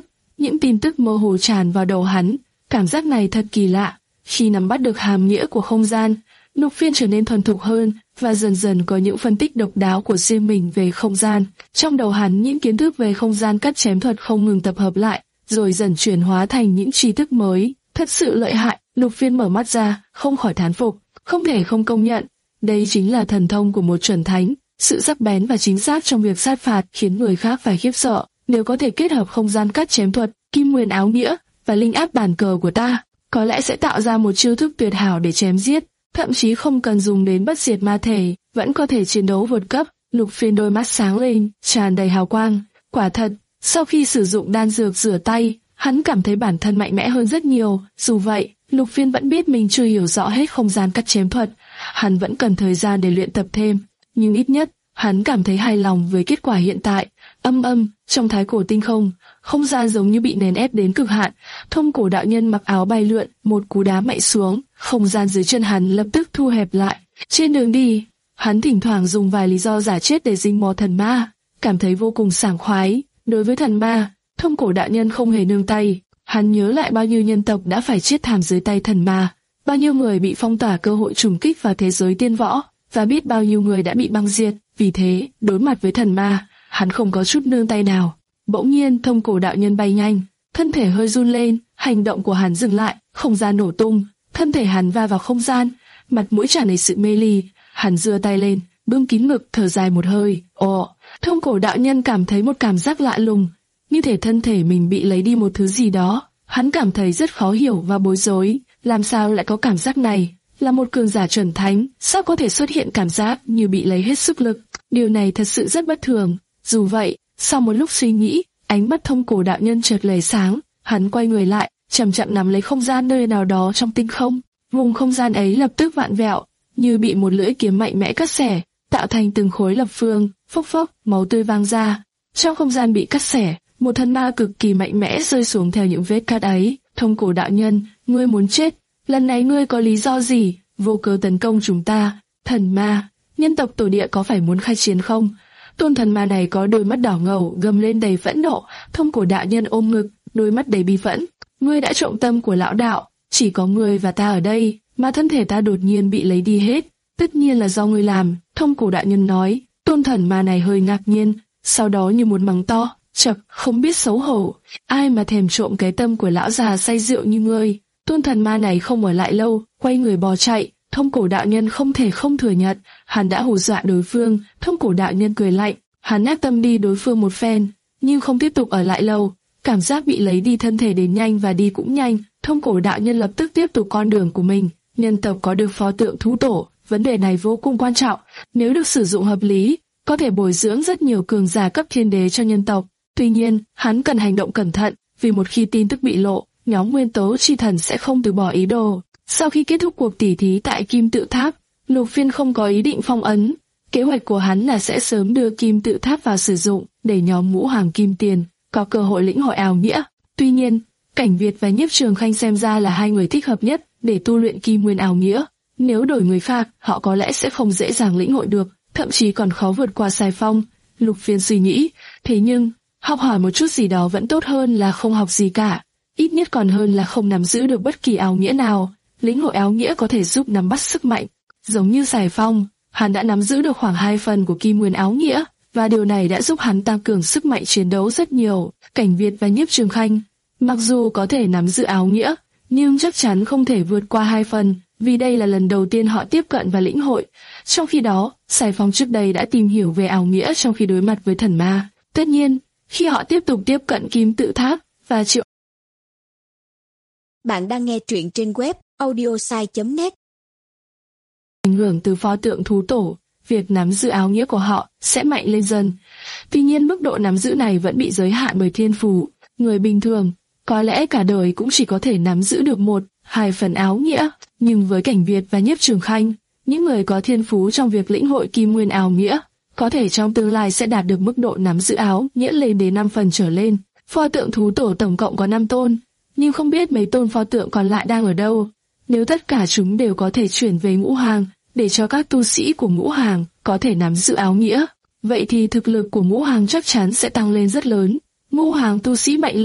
những tin tức mơ hồ tràn vào đầu hắn. Cảm giác này thật kỳ lạ. Khi nắm bắt được hàm nghĩa của không gian, Lục Phiên trở nên thuần thục hơn và dần dần có những phân tích độc đáo của riêng mình về không gian. Trong đầu hắn, những kiến thức về không gian cắt chém thuật không ngừng tập hợp lại, rồi dần chuyển hóa thành những tri thức mới. Thật sự lợi hại. Lục Phiên mở mắt ra, không khỏi thán phục. Không thể không công nhận, đây chính là thần thông của một chuẩn thánh. Sự sắc bén và chính xác trong việc sát phạt khiến người khác phải khiếp sợ. Nếu có thể kết hợp không gian cắt chém thuật, kim nguyên áo nghĩa và linh áp bản cờ của ta, có lẽ sẽ tạo ra một chiêu thức tuyệt hảo để chém giết, thậm chí không cần dùng đến bất diệt ma thể, vẫn có thể chiến đấu vượt cấp. Lục Phiên đôi mắt sáng lên, tràn đầy hào quang. Quả thật, sau khi sử dụng đan dược rửa tay, hắn cảm thấy bản thân mạnh mẽ hơn rất nhiều. Dù vậy, Lục Phiên vẫn biết mình chưa hiểu rõ hết không gian cắt chém thuật, hắn vẫn cần thời gian để luyện tập thêm. Nhưng ít nhất, hắn cảm thấy hài lòng với kết quả hiện tại. Âm âm, trong thái cổ tinh không, không gian giống như bị nén ép đến cực hạn. Thông cổ đạo nhân mặc áo bay lượn, một cú đá mạnh xuống, không gian dưới chân hắn lập tức thu hẹp lại. Trên đường đi, hắn thỉnh thoảng dùng vài lý do giả chết để rình mò thần ma, cảm thấy vô cùng sảng khoái. Đối với thần ma, thông cổ đạo nhân không hề nương tay. Hắn nhớ lại bao nhiêu nhân tộc đã phải chết thảm dưới tay thần ma, bao nhiêu người bị phong tỏa cơ hội trùng kích vào thế giới tiên võ, và biết bao nhiêu người đã bị băng diệt. Vì thế, đối mặt với thần ma, hắn không có chút nương tay nào. Bỗng nhiên, thông cổ đạo nhân bay nhanh, thân thể hơi run lên, hành động của hắn dừng lại, không gian nổ tung, thân thể hắn va vào không gian, mặt mũi tràn đầy sự mê ly. Hắn giơ tay lên, bưng kín ngực, thở dài một hơi. Ồ, thông cổ đạo nhân cảm thấy một cảm giác lạ lùng, như thể thân thể mình bị lấy đi một thứ gì đó. Hắn cảm thấy rất khó hiểu và bối rối. Làm sao lại có cảm giác này? Là một cường giả chuẩn thánh, sao có thể xuất hiện cảm giác như bị lấy hết sức lực? Điều này thật sự rất bất thường. Dù vậy, sau một lúc suy nghĩ, ánh mắt thông cổ đạo nhân chợt lóe sáng. Hắn quay người lại, chậm chậm nắm lấy không gian nơi nào đó trong tinh không. Vùng không gian ấy lập tức vặn vẹo, như bị một lưỡi kiếm mạnh mẽ cắt xẻ, tạo thành từng khối lập phương. Phốc phốc, máu tươi vang ra. Trong không gian bị cắt xẻ, một thần ma cực kỳ mạnh mẽ rơi xuống theo những vết cắt ấy. Thông cổ đạo nhân, ngươi muốn chết? Lần này ngươi có lý do gì vô cớ tấn công chúng ta? Thần ma, nhân tộc tổ địa có phải muốn khai chiến không? Tôn thần ma này có đôi mắt đỏ ngầu, gầm lên đầy phẫn nộ. Thông cổ đạo nhân ôm ngực, đôi mắt đầy bi phẫn. Ngươi đã trộm tâm của lão đạo, chỉ có ngươi và ta ở đây, mà thân thể ta đột nhiên bị lấy đi hết. Tất nhiên là do ngươi làm, thông cổ đạo nhân nói. Tôn thần ma này hơi ngạc nhiên, sau đó như một mắng to. Chậc, không biết xấu hổ, ai mà thèm trộm cái tâm của lão già say rượu như ngươi. Tôn thần ma này không ở lại lâu, quay người bò chạy. Thông cổ đạo nhân không thể không thừa nhận, hắn đã hù dọa đối phương. Thông cổ đạo nhân cười lạnh, hắn ác tâm đi đối phương một phen, nhưng không tiếp tục ở lại lâu. Cảm giác bị lấy đi thân thể đến nhanh và đi cũng nhanh. Thông cổ đạo nhân lập tức tiếp tục con đường của mình. Nhân tộc có được pho tượng thú tổ, vấn đề này vô cùng quan trọng. Nếu được sử dụng hợp lý, có thể bồi dưỡng rất nhiều cường giả cấp thiên đế cho nhân tộc. Tuy nhiên, hắn cần hành động cẩn thận, vì một khi tin tức bị lộ, nhóm nguyên tố chi thần sẽ không từ bỏ ý đồ. Sau khi kết thúc cuộc tỉ thí tại Kim Tự Tháp, Lục Phiên không có ý định phong ấn. Kế hoạch của hắn là sẽ sớm đưa Kim Tự Tháp vào sử dụng, để nhóm ngũ hoàng kim tiền có cơ hội lĩnh hội ảo nghĩa. Tuy nhiên, Cảnh Việt và Nhiếp Trường Khanh xem ra là hai người thích hợp nhất để tu luyện kim nguyên ảo nghĩa. Nếu đổi người khác, họ có lẽ sẽ không dễ dàng lĩnh hội được, thậm chí còn khó vượt qua Sài Phong. Lục Phiên suy nghĩ, thế nhưng học hỏi một chút gì đó vẫn tốt hơn là không học gì cả, ít nhất còn hơn là không nắm giữ được bất kỳ áo nghĩa nào. Lĩnh hội áo nghĩa có thể giúp nắm bắt sức mạnh, giống như Sài Phong, hắn đã nắm giữ được khoảng hai phần của kim nguyên áo nghĩa, và điều này đã giúp hắn tăng cường sức mạnh chiến đấu rất nhiều. Cảnh Việt và Nhiếp Trường Khanh, mặc dù có thể nắm giữ áo nghĩa, nhưng chắc chắn không thể vượt qua hai phần, vì đây là lần đầu tiên họ tiếp cận và lĩnh hội. Trong khi đó, Sài Phong trước đây đã tìm hiểu về áo nghĩa trong khi đối mặt với thần ma. Tất nhiên, khi họ tiếp tục tiếp cận Kim Tự Tháp và triệu. Bạn đang nghe truyện trên web audiosai chấm net. Ảnh hưởng từ pho tượng thú tổ, việc nắm giữ áo nghĩa của họ sẽ mạnh lên dần. Tuy nhiên mức độ nắm giữ này vẫn bị giới hạn bởi thiên phú. Người bình thường, có lẽ cả đời cũng chỉ có thể nắm giữ được một, hai phần áo nghĩa. Nhưng với Cảnh Việt và Nhiếp Trường Khanh, những người có thiên phú trong việc lĩnh hội kim nguyên áo nghĩa, có thể trong tương lai sẽ đạt được mức độ nắm giữ áo nghĩa lên đến năm phần trở lên. Pho tượng thú tổ tổng cộng có năm tôn, nhưng không biết mấy tôn pho tượng còn lại đang ở đâu. Nếu tất cả chúng đều có thể chuyển về ngũ hàng, để cho các tu sĩ của ngũ hàng có thể nắm giữ áo nghĩa, vậy thì thực lực của ngũ hàng chắc chắn sẽ tăng lên rất lớn. Ngũ hàng tu sĩ mạnh lên,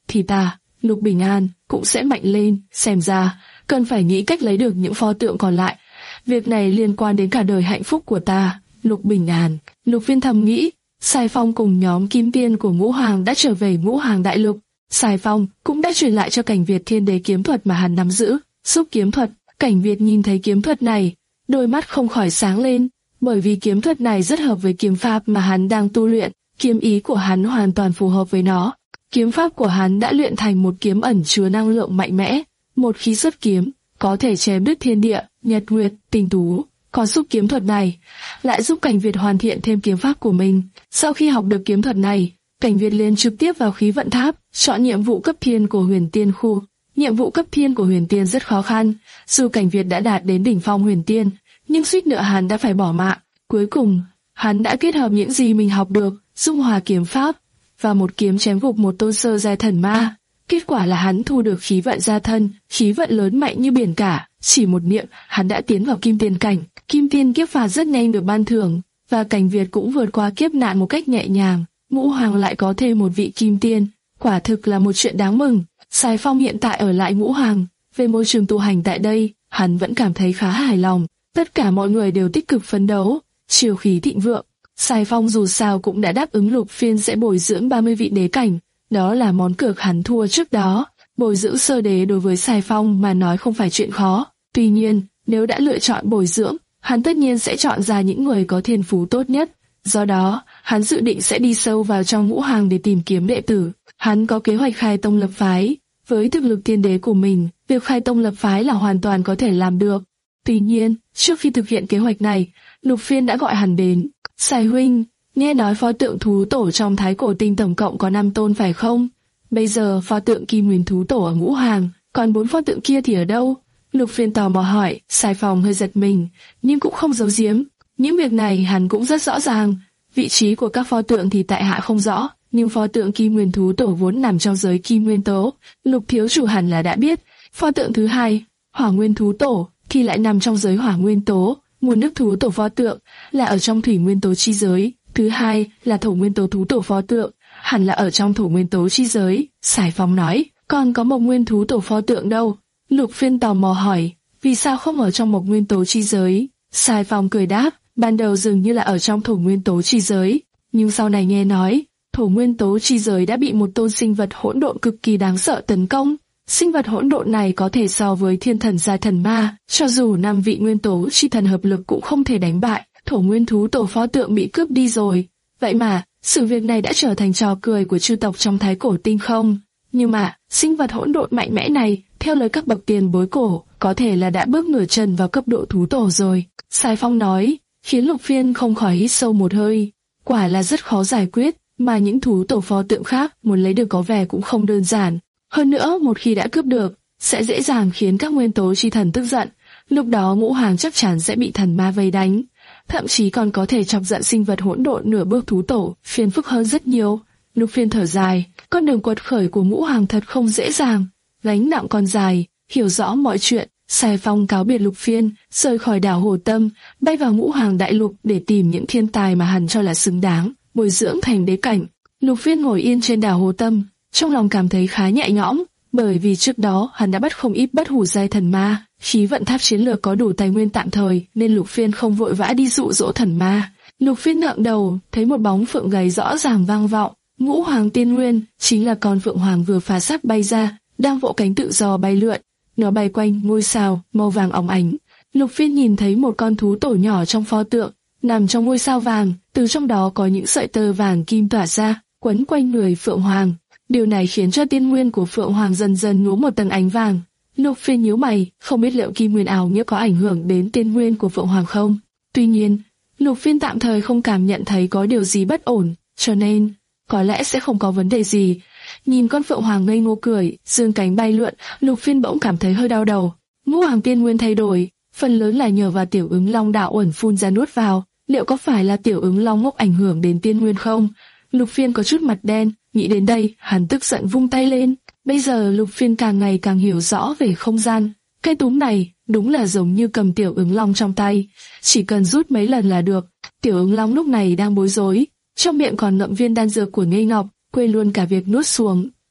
thì ta, Lục Bình An, cũng sẽ mạnh lên. Xem ra, cần phải nghĩ cách lấy được những pho tượng còn lại. Việc này liên quan đến cả đời hạnh phúc của ta, Lục Bình An. Lục Phiên thầm nghĩ. Sai Phong cùng nhóm kim tiên của Ngũ Hoàng đã trở về Ngũ Hoàng Đại Lục. Sai Phong cũng đã truyền lại cho Cảnh Việt thiên đế kiếm thuật mà hắn nắm giữ, xúc kiếm thuật. Cảnh Việt nhìn thấy kiếm thuật này, đôi mắt không khỏi sáng lên, bởi vì kiếm thuật này rất hợp với kiếm pháp mà hắn đang tu luyện, kiếm ý của hắn hoàn toàn phù hợp với nó. Kiếm pháp của hắn đã luyện thành một kiếm ẩn chứa năng lượng mạnh mẽ, một khi xuất kiếm, có thể chém đứt thiên địa, nhật nguyệt, tinh tú. Còn xúc kiếm thuật này lại giúp Cảnh Việt hoàn thiện thêm kiếm pháp của mình. Sau khi học được kiếm thuật này, Cảnh Việt liền trực tiếp vào khí vận tháp, chọn nhiệm vụ cấp thiên của Huyền Tiên khu. Nhiệm vụ cấp thiên của Huyền Tiên rất khó khăn, dù Cảnh Việt đã đạt đến đỉnh phong Huyền Tiên, nhưng suýt nữa hắn đã phải bỏ mạng. Cuối cùng, hắn đã kết hợp những gì mình học được, dung hòa kiếm pháp và một kiếm chém gục một tôn sơ giai thần ma. Kết quả là hắn thu được khí vận gia thân, khí vận lớn mạnh như biển cả. Chỉ một niệm, hắn đã tiến vào kim tiên cảnh. Kim tiên kiếp phạt rất nhanh được ban thưởng, và Cảnh Việt cũng vượt qua kiếp nạn một cách nhẹ nhàng. Ngũ Hoàng lại có thêm một vị kim tiên, quả thực là một chuyện đáng mừng. Sai Phong hiện tại ở lại Ngũ Hoàng, về môi trường tu hành tại đây, hắn vẫn cảm thấy khá hài lòng. Tất cả mọi người đều tích cực phấn đấu, chiều khí thịnh vượng. Sai Phong dù sao cũng đã đáp ứng Lục Phiên sẽ bồi dưỡng ba mươi vị đế cảnh, đó là món cược hắn thua trước đó. Bồi dưỡng sơ đế đối với Sai Phong mà nói không phải chuyện khó. Tuy nhiên, nếu đã lựa chọn bồi dưỡng, hắn tất nhiên sẽ chọn ra những người có thiên phú tốt nhất. Do đó, hắn dự định sẽ đi sâu vào trong Ngũ Hoàng để tìm kiếm đệ tử. Hắn có kế hoạch khai tông lập phái. Với thực lực tiên đế của mình, việc khai tông lập phái là hoàn toàn có thể làm được. Tuy nhiên, trước khi thực hiện kế hoạch này, Lục Phiên đã gọi hắn đến. Sai huynh, nghe nói pho tượng thú tổ trong Thái Cổ Tinh tổng cộng có năm tôn phải không? Bây giờ pho tượng Kim Nguyên thú tổ ở Ngũ Hoàng, còn bốn pho tượng kia thì ở đâu? Lục Phiên tò mò hỏi. Sai Phong hơi giật mình, nhưng cũng không giấu giếm. Những việc này hắn cũng rất rõ ràng. Vị trí của các pho tượng thì tại hạ không rõ, nhưng pho tượng Kim Nguyên thú tổ vốn nằm trong giới Kim Nguyên tố. Lục thiếu chủ hẳn là đã biết. Pho tượng thứ hai, Hỏa Nguyên thú tổ, thì lại nằm trong giới Hỏa Nguyên tố. Nguồn nước thú tổ pho tượng là ở trong Thủy Nguyên tố chi giới. Thứ hai là Thổ Nguyên tố thú tổ pho tượng, hẳn là ở trong Thổ Nguyên tố chi giới. Sai Phong nói. Còn có Mộc Nguyên thú tổ pho tượng đâu? Lục Phiên tò mò hỏi. Vì sao không ở trong Mộc Nguyên tố chi giới? Sai Phong cười đáp. Ban đầu dường như là ở trong Thổ Nguyên tố chi giới, nhưng sau này nghe nói Thổ Nguyên tố chi giới đã bị một tôn sinh vật hỗn độn cực kỳ đáng sợ tấn công. Sinh vật hỗn độn này có thể so với thiên thần giai thần ma, cho dù năm vị nguyên tố chi thần hợp lực cũng không thể đánh bại. Thổ Nguyên thú tổ pho tượng bị cướp đi rồi. Vậy mà, sự việc này đã trở thành trò cười của chư tộc trong Thái Cổ Tinh không? Nhưng mà, sinh vật hỗn độn mạnh mẽ này, theo lời các bậc tiền bối cổ, có thể là đã bước nửa chân vào cấp độ thú tổ rồi. Sai Phong nói, khiến Lục Phiên không khỏi hít sâu một hơi. Quả là rất khó giải quyết, mà những thú tổ pho tượng khác muốn lấy được có vẻ cũng không đơn giản. Hơn nữa, một khi đã cướp được, sẽ dễ dàng khiến các nguyên tố chi thần tức giận. Lúc đó Ngũ Hoàng chắc chắn sẽ bị thần ma vây đánh, thậm chí còn có thể chọc giận sinh vật hỗn độn nửa bước thú tổ, phiền phức hơn rất nhiều. Lục Phiên thở dài, con đường quật khởi của Ngũ Hoàng thật không dễ dàng, gánh nặng còn dài. Hiểu rõ mọi chuyện, Sai Phong cáo biệt Lục Phiên, rời khỏi đảo Hồ Tâm, bay vào Ngũ Hoàng Đại Lục để tìm những thiên tài mà hắn cho là xứng đáng, bồi dưỡng thành đế cảnh. Lục Phiên ngồi yên trên đảo Hồ Tâm, trong lòng cảm thấy khá nhẹ nhõm, bởi vì trước đó hắn đã bắt không ít bất hủ giai thần ma. Khí vận tháp chiến lược có đủ tài nguyên tạm thời, nên Lục Phiên không vội vã đi dụ dỗ thần ma. Lục Phiên ngẩng đầu, thấy một bóng phượng gầy rõ ràng vang vọng. Ngũ Hoàng Tiên Nguyên chính là con phượng hoàng vừa phá xác bay ra, đang vỗ cánh tự do bay lượn. Nó bay quanh ngôi sao màu vàng óng ánh. Lục Phiên nhìn thấy một con thú tổ nhỏ trong pho tượng, nằm trong ngôi sao vàng, từ trong đó có những sợi tơ vàng kim tỏa ra, quấn quanh người phượng hoàng. Điều này khiến cho tiên nguyên của phượng hoàng dần dần nhuốm một tầng ánh vàng. Lục Phiên nhíu mày, không biết liệu kim nguyên ảo nghĩa có ảnh hưởng đến tiên nguyên của phượng hoàng không. Tuy nhiên, Lục Phiên tạm thời không cảm nhận thấy có điều gì bất ổn, cho nên có lẽ sẽ không có vấn đề gì. Nhìn con phượng hoàng ngây ngô cười, dương cánh bay lượn, Lục Phiên bỗng cảm thấy hơi đau đầu. Ngũ Hoàng tiên nguyên thay đổi, phần lớn là nhờ vào tiểu ứng long đạo uẩn phun ra nuốt vào. Liệu có phải là tiểu ứng long ngốc ảnh hưởng đến tiên nguyên không? Lục Phiên có chút mặt đen, nghĩ đến đây, hắn tức giận vung tay lên. Bây giờ Lục Phiên càng ngày càng hiểu rõ về không gian. Cái túm này đúng là giống như cầm tiểu ứng long trong tay, chỉ cần rút mấy lần là được. Tiểu ứng long lúc này đang bối rối, trong miệng còn ngậm viên đan dược của Ngây Ngọc, quên luôn cả việc nuốt xuống.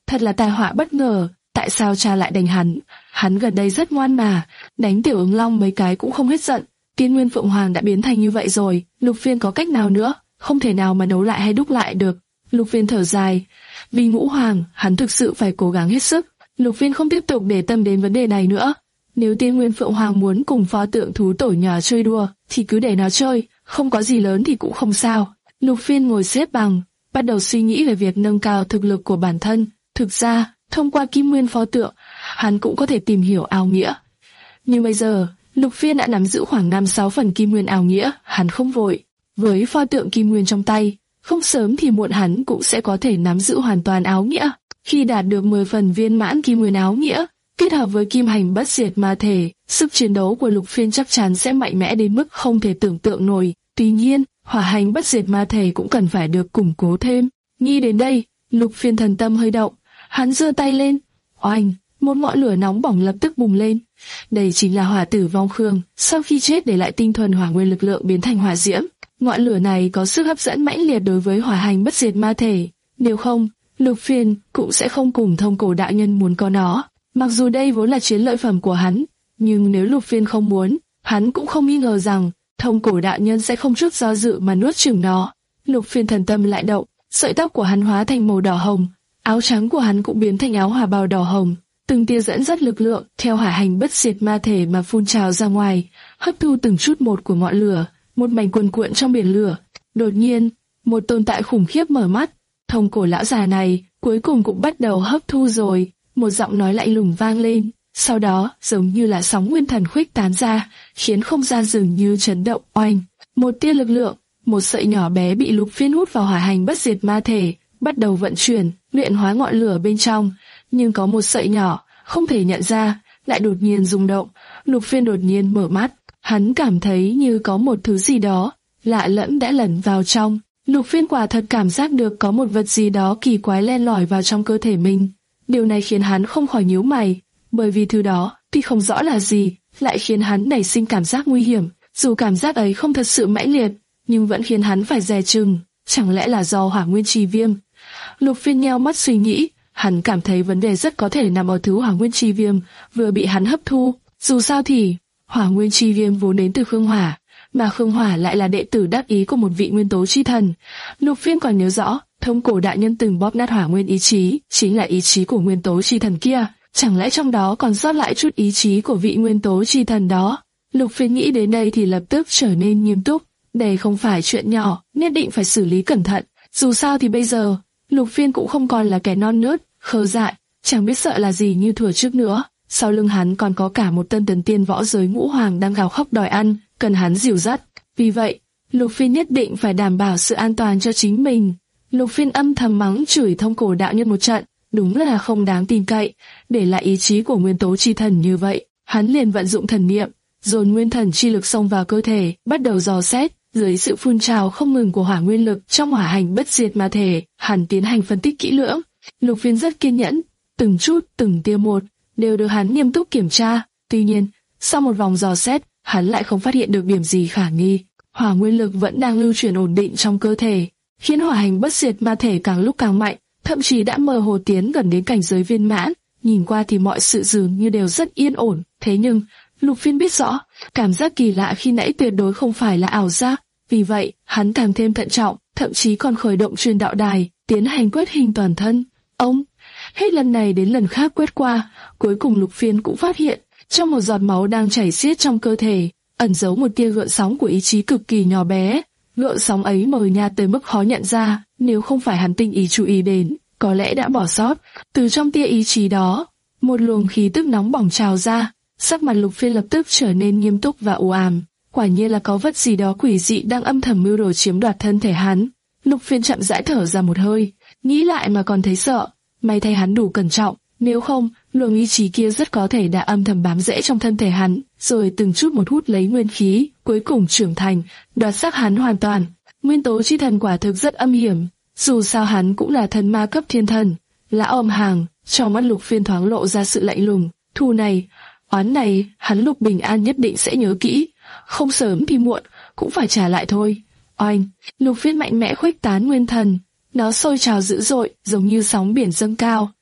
thật là tai họa bất ngờ, tại sao cha lại đánh hắn? Hắn gần đây rất ngoan mà, đánh Tiểu Ứng Long mấy cái cũng không hết giận. Tiên Nguyên Phượng Hoàng đã biến thành như vậy rồi, Lục Phiên có cách nào nữa? Không thể nào mà nấu lại hay đúc lại được. Lục Phiên thở dài, vì Ngũ Hoàng, hắn thực sự phải cố gắng hết sức. Lục Phiên không tiếp tục để tâm đến vấn đề này nữa. Nếu Tiên Nguyên Phượng Hoàng muốn cùng pho tượng thú tổ nhỏ chơi đùa, thì cứ để nó chơi, không có gì lớn thì cũng không sao. Lục Phiên ngồi xếp bằng, bắt đầu suy nghĩ về việc nâng cao thực lực của bản thân. Thực ra, thông qua Kim Nguyên pho tượng, hắn cũng có thể tìm hiểu áo nghĩa. Nhưng bây giờ, Lục Phiên đã nắm giữ khoảng năm sáu phần Kim Nguyên áo nghĩa, hắn không vội. Với pho tượng Kim Nguyên trong tay, không sớm thì muộn hắn cũng sẽ có thể nắm giữ hoàn toàn áo nghĩa. Khi đạt được mười phần viên mãn Kim Nguyên áo nghĩa, kết hợp với Kim Hành Bất Diệt Ma Thể, sức chiến đấu của Lục Phiên chắc chắn sẽ mạnh mẽ đến mức không thể tưởng tượng nổi. Tuy nhiên, Hỏa Hành Bất Diệt Ma Thể cũng cần phải được củng cố thêm. Nghĩ đến đây, Lục Phiên thần tâm hơi động, hắn giơ tay lên, oanh, một ngọn lửa nóng bỏng lập tức bùng lên. Đây chính là Hỏa Tử Vong Khương, sau khi chết để lại tinh thuần hỏa nguyên lực lượng biến thành hỏa diễm. Ngọn lửa này có sức hấp dẫn mãnh liệt đối với Hỏa Hành Bất Diệt Ma Thể, nếu không, Lục Phiên cũng sẽ không cùng Thông Cổ đạo nhân muốn có nó. Mặc dù đây vốn là chiến lợi phẩm của hắn, nhưng nếu Lục Phiên không muốn, hắn cũng không nghi ngờ rằng Thông Cổ đạo nhân sẽ không chút do dự mà nuốt chửng nó. Lục Phiên thần tâm lại động, sợi tóc của hắn hóa thành màu đỏ hồng, áo trắng của hắn cũng biến thành áo hỏa bào đỏ hồng, từng tia dẫn dắt lực lượng theo Hỏa Hành Bất Diệt Ma Thể mà phun trào ra ngoài, hấp thu từng chút một của ngọn lửa, một mảnh cuồn cuộn trong biển lửa. Đột nhiên, một tồn tại khủng khiếp mở mắt. Thông Cổ lão già này cuối cùng cũng bắt đầu hấp thu rồi. Một giọng nói lạnh lùng vang lên, sau đó giống như là sóng nguyên thần khuếch tán ra, khiến không gian dường như chấn động. Oanh, một tia lực lượng, một sợi nhỏ bé bị Lục Phiên hút vào Hỏa Hành Bất Diệt Ma Thể, bắt đầu vận chuyển, luyện hóa ngọn lửa bên trong. Nhưng có một sợi nhỏ, không thể nhận ra, lại đột nhiên rung động. Lục Phiên đột nhiên mở mắt, hắn cảm thấy như có một thứ gì đó lạ lẫm đã lẩn vào trong. Lục Phiên quả thật cảm giác được có một vật gì đó kỳ quái len lỏi vào trong cơ thể mình. Điều này khiến hắn không khỏi nhíu mày, bởi vì thứ đó, tuy không rõ là gì, lại khiến hắn nảy sinh cảm giác nguy hiểm. Dù cảm giác ấy không thật sự mãnh liệt, nhưng vẫn khiến hắn phải dè chừng. Chẳng lẽ là do hỏa nguyên trì viêm? Lục Phiên nheo mắt suy nghĩ, hắn cảm thấy vấn đề rất có thể nằm ở thứ hỏa nguyên trì viêm vừa bị hắn hấp thu. Dù sao thì, hỏa nguyên trì viêm vốn đến từ Khương Hỏa, mà Khương Hỏa lại là đệ tử đắc ý của một vị nguyên tố chi thần. Lục Phiên còn nhớ rõ, Thông Cổ đạo nhân từng bóp nát hỏa nguyên ý chí, chính là ý chí của nguyên tố chi thần kia. Chẳng lẽ trong đó còn sót lại chút ý chí của vị nguyên tố chi thần đó? Lục Phiên nghĩ đến đây thì lập tức trở nên nghiêm túc. Đây không phải chuyện nhỏ, nhất định phải xử lý cẩn thận. Dù sao thì bây giờ, Lục Phiên cũng không còn là kẻ non nớt, khờ dại, chẳng biết sợ là gì như thuở trước nữa. Sau lưng hắn còn có cả một tân tấn tiên võ giới Ngũ Hoàng đang gào khóc đòi ăn, cần hắn dìu dắt. Vì vậy, Lục Phiên nhất định phải đảm bảo sự an toàn cho chính mình. Lục Phiên âm thầm mắng chửi Thông Cổ đạo nhân một trận, đúng là không đáng tin cậy, để lại ý chí của nguyên tố chi thần như vậy. Hắn liền vận dụng thần niệm, dồn nguyên thần chi lực xông vào cơ thể, bắt đầu dò xét. Dưới sự phun trào không ngừng của hỏa nguyên lực trong Hỏa Hành Bất Diệt Ma Thể, hắn tiến hành phân tích kỹ lưỡng. Lục Phiên rất kiên nhẫn, từng chút, từng tia một đều được hắn nghiêm túc kiểm tra. Tuy nhiên, sau một vòng dò xét, hắn lại không phát hiện được điểm gì khả nghi. Hỏa nguyên lực vẫn đang lưu chuyển ổn định trong cơ thể, khiến Hỏa Hành Bất Diệt Ma Thể càng lúc càng mạnh, thậm chí đã mơ hồ tiến gần đến cảnh giới viên mãn. Nhìn qua thì mọi sự dường như đều rất yên ổn, thế nhưng Lục Phiên biết rõ, cảm giác kỳ lạ khi nãy tuyệt đối không phải là ảo giác. Vì vậy, hắn càng thêm thận trọng, thậm chí còn khởi động truyền đạo đài, tiến hành quét hình toàn thân. Ông, hết lần này đến lần khác quét qua, cuối cùng Lục Phiên cũng phát hiện, trong một giọt máu đang chảy xiết trong cơ thể, ẩn giấu một tia gợn sóng của ý chí cực kỳ nhỏ bé. Gợn sóng ấy mờ nhạt tới mức khó nhận ra, nếu không phải hắn tinh ý chú ý đến, có lẽ đã bỏ sót. Từ trong tia ý chí đó, một luồng khí tức nóng bỏng trào ra, sắc mặt Lục Phiên lập tức trở nên nghiêm túc và u ám. Quả nhiên là có vật gì đó quỷ dị đang âm thầm mưu đồ chiếm đoạt thân thể hắn. Lục Phiên chậm rãi thở ra một hơi, nghĩ lại mà còn thấy sợ. May thay hắn đủ cẩn trọng, nếu không, luồng ý chí kia rất có thể đã âm thầm bám rễ trong thân thể hắn, rồi từng chút một hút lấy nguyên khí, cuối cùng trưởng thành, đoạt xác hắn hoàn toàn. Nguyên tố chi thần quả thực rất âm hiểm, dù sao hắn cũng là thần ma cấp thiên thần. Lão âm hàng, trong mắt Lục Phiên thoáng lộ ra sự lạnh lùng. Thù này, oán này, hắn Lục Bình An nhất định sẽ nhớ kỹ, không sớm thì muộn cũng phải trả lại thôi. Oanh, Lục Phiên mạnh mẽ khuếch tán nguyên thần, nó sôi trào dữ dội, giống như sóng biển dâng cao,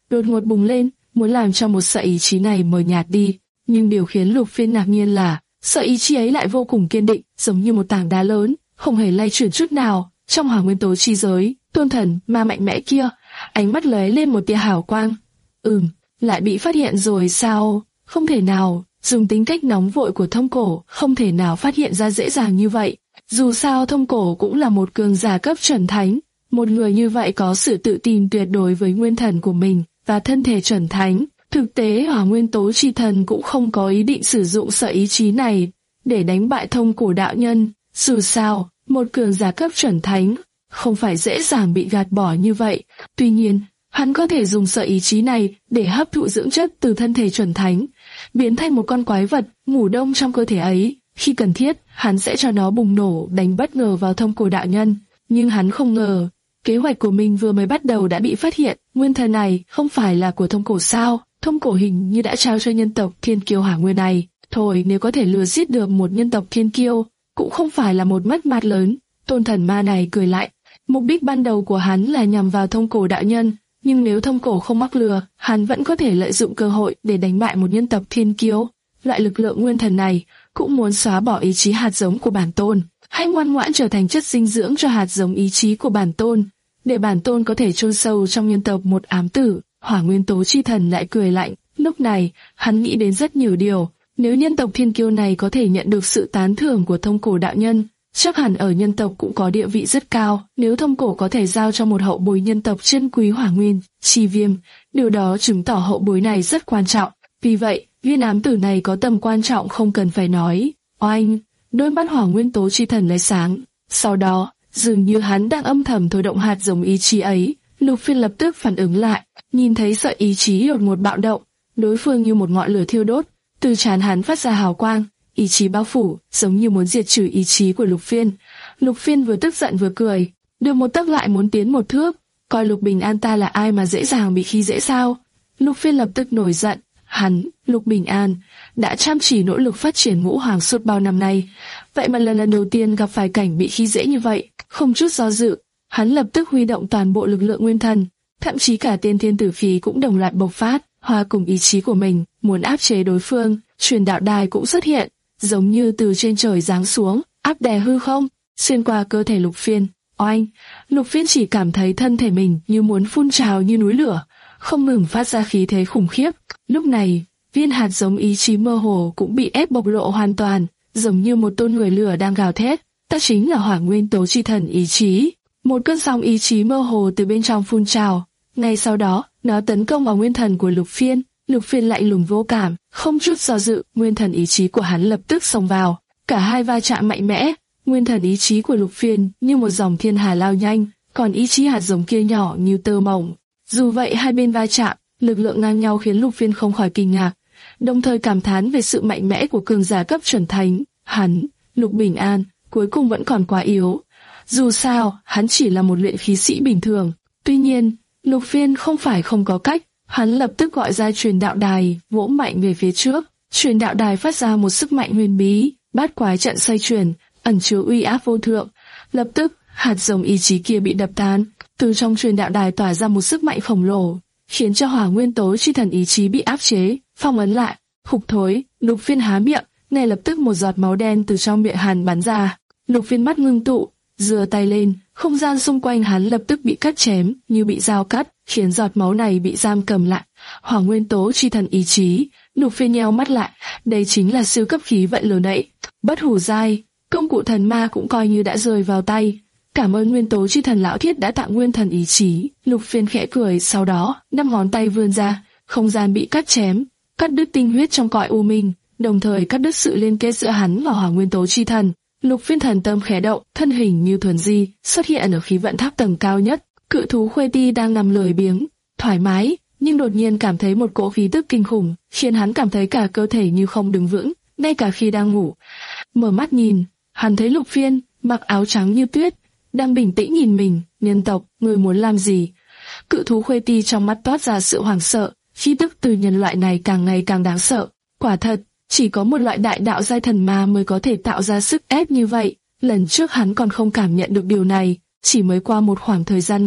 đột ngột bùng lên, muốn làm cho một sợi ý chí này mờ nhạt đi. Nhưng điều khiến Lục Phiên ngạc nhiên là sợi ý chí ấy lại vô cùng kiên định, giống như một tảng đá lớn, không hề lay chuyển chút nào. Trong hỏa nguyên tố chi giới, tôn thần ma mạnh mẽ kia, ánh mắt lóe lên một tia hào quang. Ừm, lại bị phát hiện rồi sao? Không thể nào, dùng tính cách nóng vội của Thông Cổ, không thể nào phát hiện ra dễ dàng như vậy. Dù sao Thông Cổ cũng là một cường giả cấp chuẩn thánh, một người như vậy có sự tự tin tuyệt đối với nguyên thần của mình và thân thể chuẩn thánh. Thực tế hỏa nguyên tố chi thần cũng không có ý định sử dụng sợi ý chí này để đánh bại Thông Cổ đạo nhân. Dù sao, một cường giả cấp chuẩn thánh không phải dễ dàng bị gạt bỏ như vậy. Tuy nhiên, hắn có thể dùng sợi ý chí này để hấp thụ dưỡng chất từ thân thể chuẩn thánh, biến thành một con quái vật ngủ đông trong cơ thể ấy. Khi cần thiết, hắn sẽ cho nó bùng nổ đánh bất ngờ vào Thông Cổ đạo nhân. Nhưng hắn không ngờ, kế hoạch của mình vừa mới bắt đầu đã bị phát hiện. Nguyên thần này không phải là của Thông Cổ sao? Thông Cổ hình như đã trao cho nhân tộc thiên kiêu hỏa nguyên này. Thôi, nếu có thể lừa giết được một nhân tộc thiên kiêu, cũng không phải là một mất mát lớn. Tôn thần ma này cười lại. Mục đích ban đầu của hắn là nhằm vào Thông Cổ đạo nhân, nhưng nếu Thông Cổ không mắc lừa, hắn vẫn có thể lợi dụng cơ hội để đánh bại một nhân tộc thiên kiêu. Loại lực lượng nguyên thần này cũng muốn xóa bỏ ý chí hạt giống của bản tôn, hay ngoan ngoãn trở thành chất dinh dưỡng cho hạt giống ý chí của bản tôn, để bản tôn có thể chôn sâu trong nhân tộc một ám tử. Hỏa nguyên tố chi thần lại cười lạnh. Lúc này, hắn nghĩ đến rất nhiều điều. Nếu nhân tộc thiên kiêu này có thể nhận được sự tán thưởng của Thông Cổ đạo nhân, chắc hẳn ở nhân tộc cũng có địa vị rất cao. Nếu Thông Cổ có thể giao cho một hậu bối nhân tộc chân quý hỏa nguyên chi viêm, điều đó chứng tỏ hậu bối này rất quan trọng. Vì vậy, viên ám tử này có tầm quan trọng không cần phải nói. Oanh, đôi mắt hỏa nguyên tố chi thần lóe sáng. Sau đó, dường như hắn đang âm thầm thôi động hạt giống ý chí ấy. Lục Phiên lập tức phản ứng lại, nhìn thấy sợi ý chí đột ngột bạo động, đối phương như một ngọn lửa thiêu đốt, từ trán hắn phát ra hào quang, ý chí bao phủ, giống như muốn diệt trừ ý chí của Lục Phiên. Lục Phiên vừa tức giận vừa cười, được một tấc lại muốn tiến một thước, coi Lục Bình An ta là ai mà dễ dàng bị khi dễ sao? Lục Phiên lập tức nổi giận, hắn, Lục Bình An, đã chăm chỉ nỗ lực phát triển ngũ hoàng suốt bao năm nay, vậy mà lần lần đầu tiên gặp phải cảnh bị khi dễ như vậy, không chút do dự, hắn lập tức huy động toàn bộ lực lượng nguyên thần, thậm chí cả tiên thiên tử khí cũng đồng loạt bộc phát, hòa cùng ý chí của mình, muốn áp chế đối phương. Truyền đạo đài cũng xuất hiện, giống như từ trên trời giáng xuống, áp đè hư không, xuyên qua cơ thể Lục Phiên. Oanh, Lục Phiên chỉ cảm thấy thân thể mình như muốn phun trào như núi lửa, không ngừng phát ra khí thế khủng khiếp. Lúc này, viên hạt giống ý chí mơ hồ cũng bị ép bộc lộ hoàn toàn, giống như một tôn người lửa đang gào thét. Ta chính là hỏa nguyên tố chi thần ý chí. Một cơn sóng ý chí mơ hồ từ bên trong phun trào. Ngay sau đó, nó tấn công vào nguyên thần của Lục Phiên. Lục Phiên lạnh lùng vô cảm, không chút do dự, nguyên thần ý chí của hắn lập tức xông vào. Cả hai va chạm mạnh mẽ. Nguyên thần ý chí của Lục Phiên như một dòng thiên hà lao nhanh, còn ý chí hạt giống kia nhỏ như tơ mỏng. Dù vậy hai bên va chạm, lực lượng ngang nhau khiến Lục Phiên không khỏi kinh ngạc, đồng thời cảm thán về sự mạnh mẽ của cường giả cấp chuẩn thánh. Hắn, Lục Bình An, cuối cùng vẫn còn quá yếu. Dù sao, hắn chỉ là một luyện khí sĩ bình thường. Tuy nhiên, Lục Phiên không phải không có cách. Hắn lập tức gọi ra truyền đạo đài, vỗ mạnh về phía trước. Truyền đạo đài phát ra một sức mạnh huyền bí, bát quái trận xoay chuyển, ẩn chứa uy áp vô thượng. Lập tức, hạt giống ý chí kia bị đập tan. Từ trong truyền đạo đài tỏa ra một sức mạnh khổng lồ, khiến cho hỏa nguyên tố chi thần ý chí bị áp chế, phong ấn lại. Hục thối, Lục Phiên há miệng, ngay lập tức một giọt máu đen từ trong miệng hắn bắn ra. Lục Phiên mắt ngưng tụ, giơ tay lên, không gian xung quanh hắn lập tức bị cắt chém, như bị dao cắt, khiến giọt máu này bị giam cầm lại. Hỏa nguyên tố chi thần ý chí, Lục Phiên nheo mắt lại, đây chính là siêu cấp khí vận lớn đấy. Bất hủ giai, công cụ thần ma cũng coi như đã rơi vào tay. Cảm ơn nguyên tố chi thần lão thiết đã tặng nguyên thần ý chí. Lục Phiên khẽ cười, sau đó năm ngón tay vươn ra, không gian bị cắt chém, cắt đứt tinh huyết trong cõi u minh, đồng thời cắt đứt sự liên kết giữa hắn và hỏa nguyên tố chi thần. Lục Phiên thần tâm khẽ động, thân hình như thuần di xuất hiện ở khí vận tháp tầng cao nhất. Cự thú Khuê Ti đang nằm lười biếng, thoải mái, nhưng đột nhiên cảm thấy một cỗ khí tức kinh khủng, khiến hắn cảm thấy cả cơ thể như không đứng vững, ngay cả khi đang ngủ. Mở mắt nhìn, hắn thấy Lục Phiên mặc áo trắng như tuyết, đang bình tĩnh nhìn mình. Nhân tộc, người muốn làm gì? Cự thú Khuê Ti trong mắt toát ra sự hoảng sợ, khí tức từ nhân loại này càng ngày càng đáng sợ. Quả thật, chỉ có một loại đại đạo giai thần ma mới có thể tạo ra sức ép như vậy. Lần trước hắn còn không cảm nhận được điều này, chỉ mới qua một khoảng thời gian ngắn,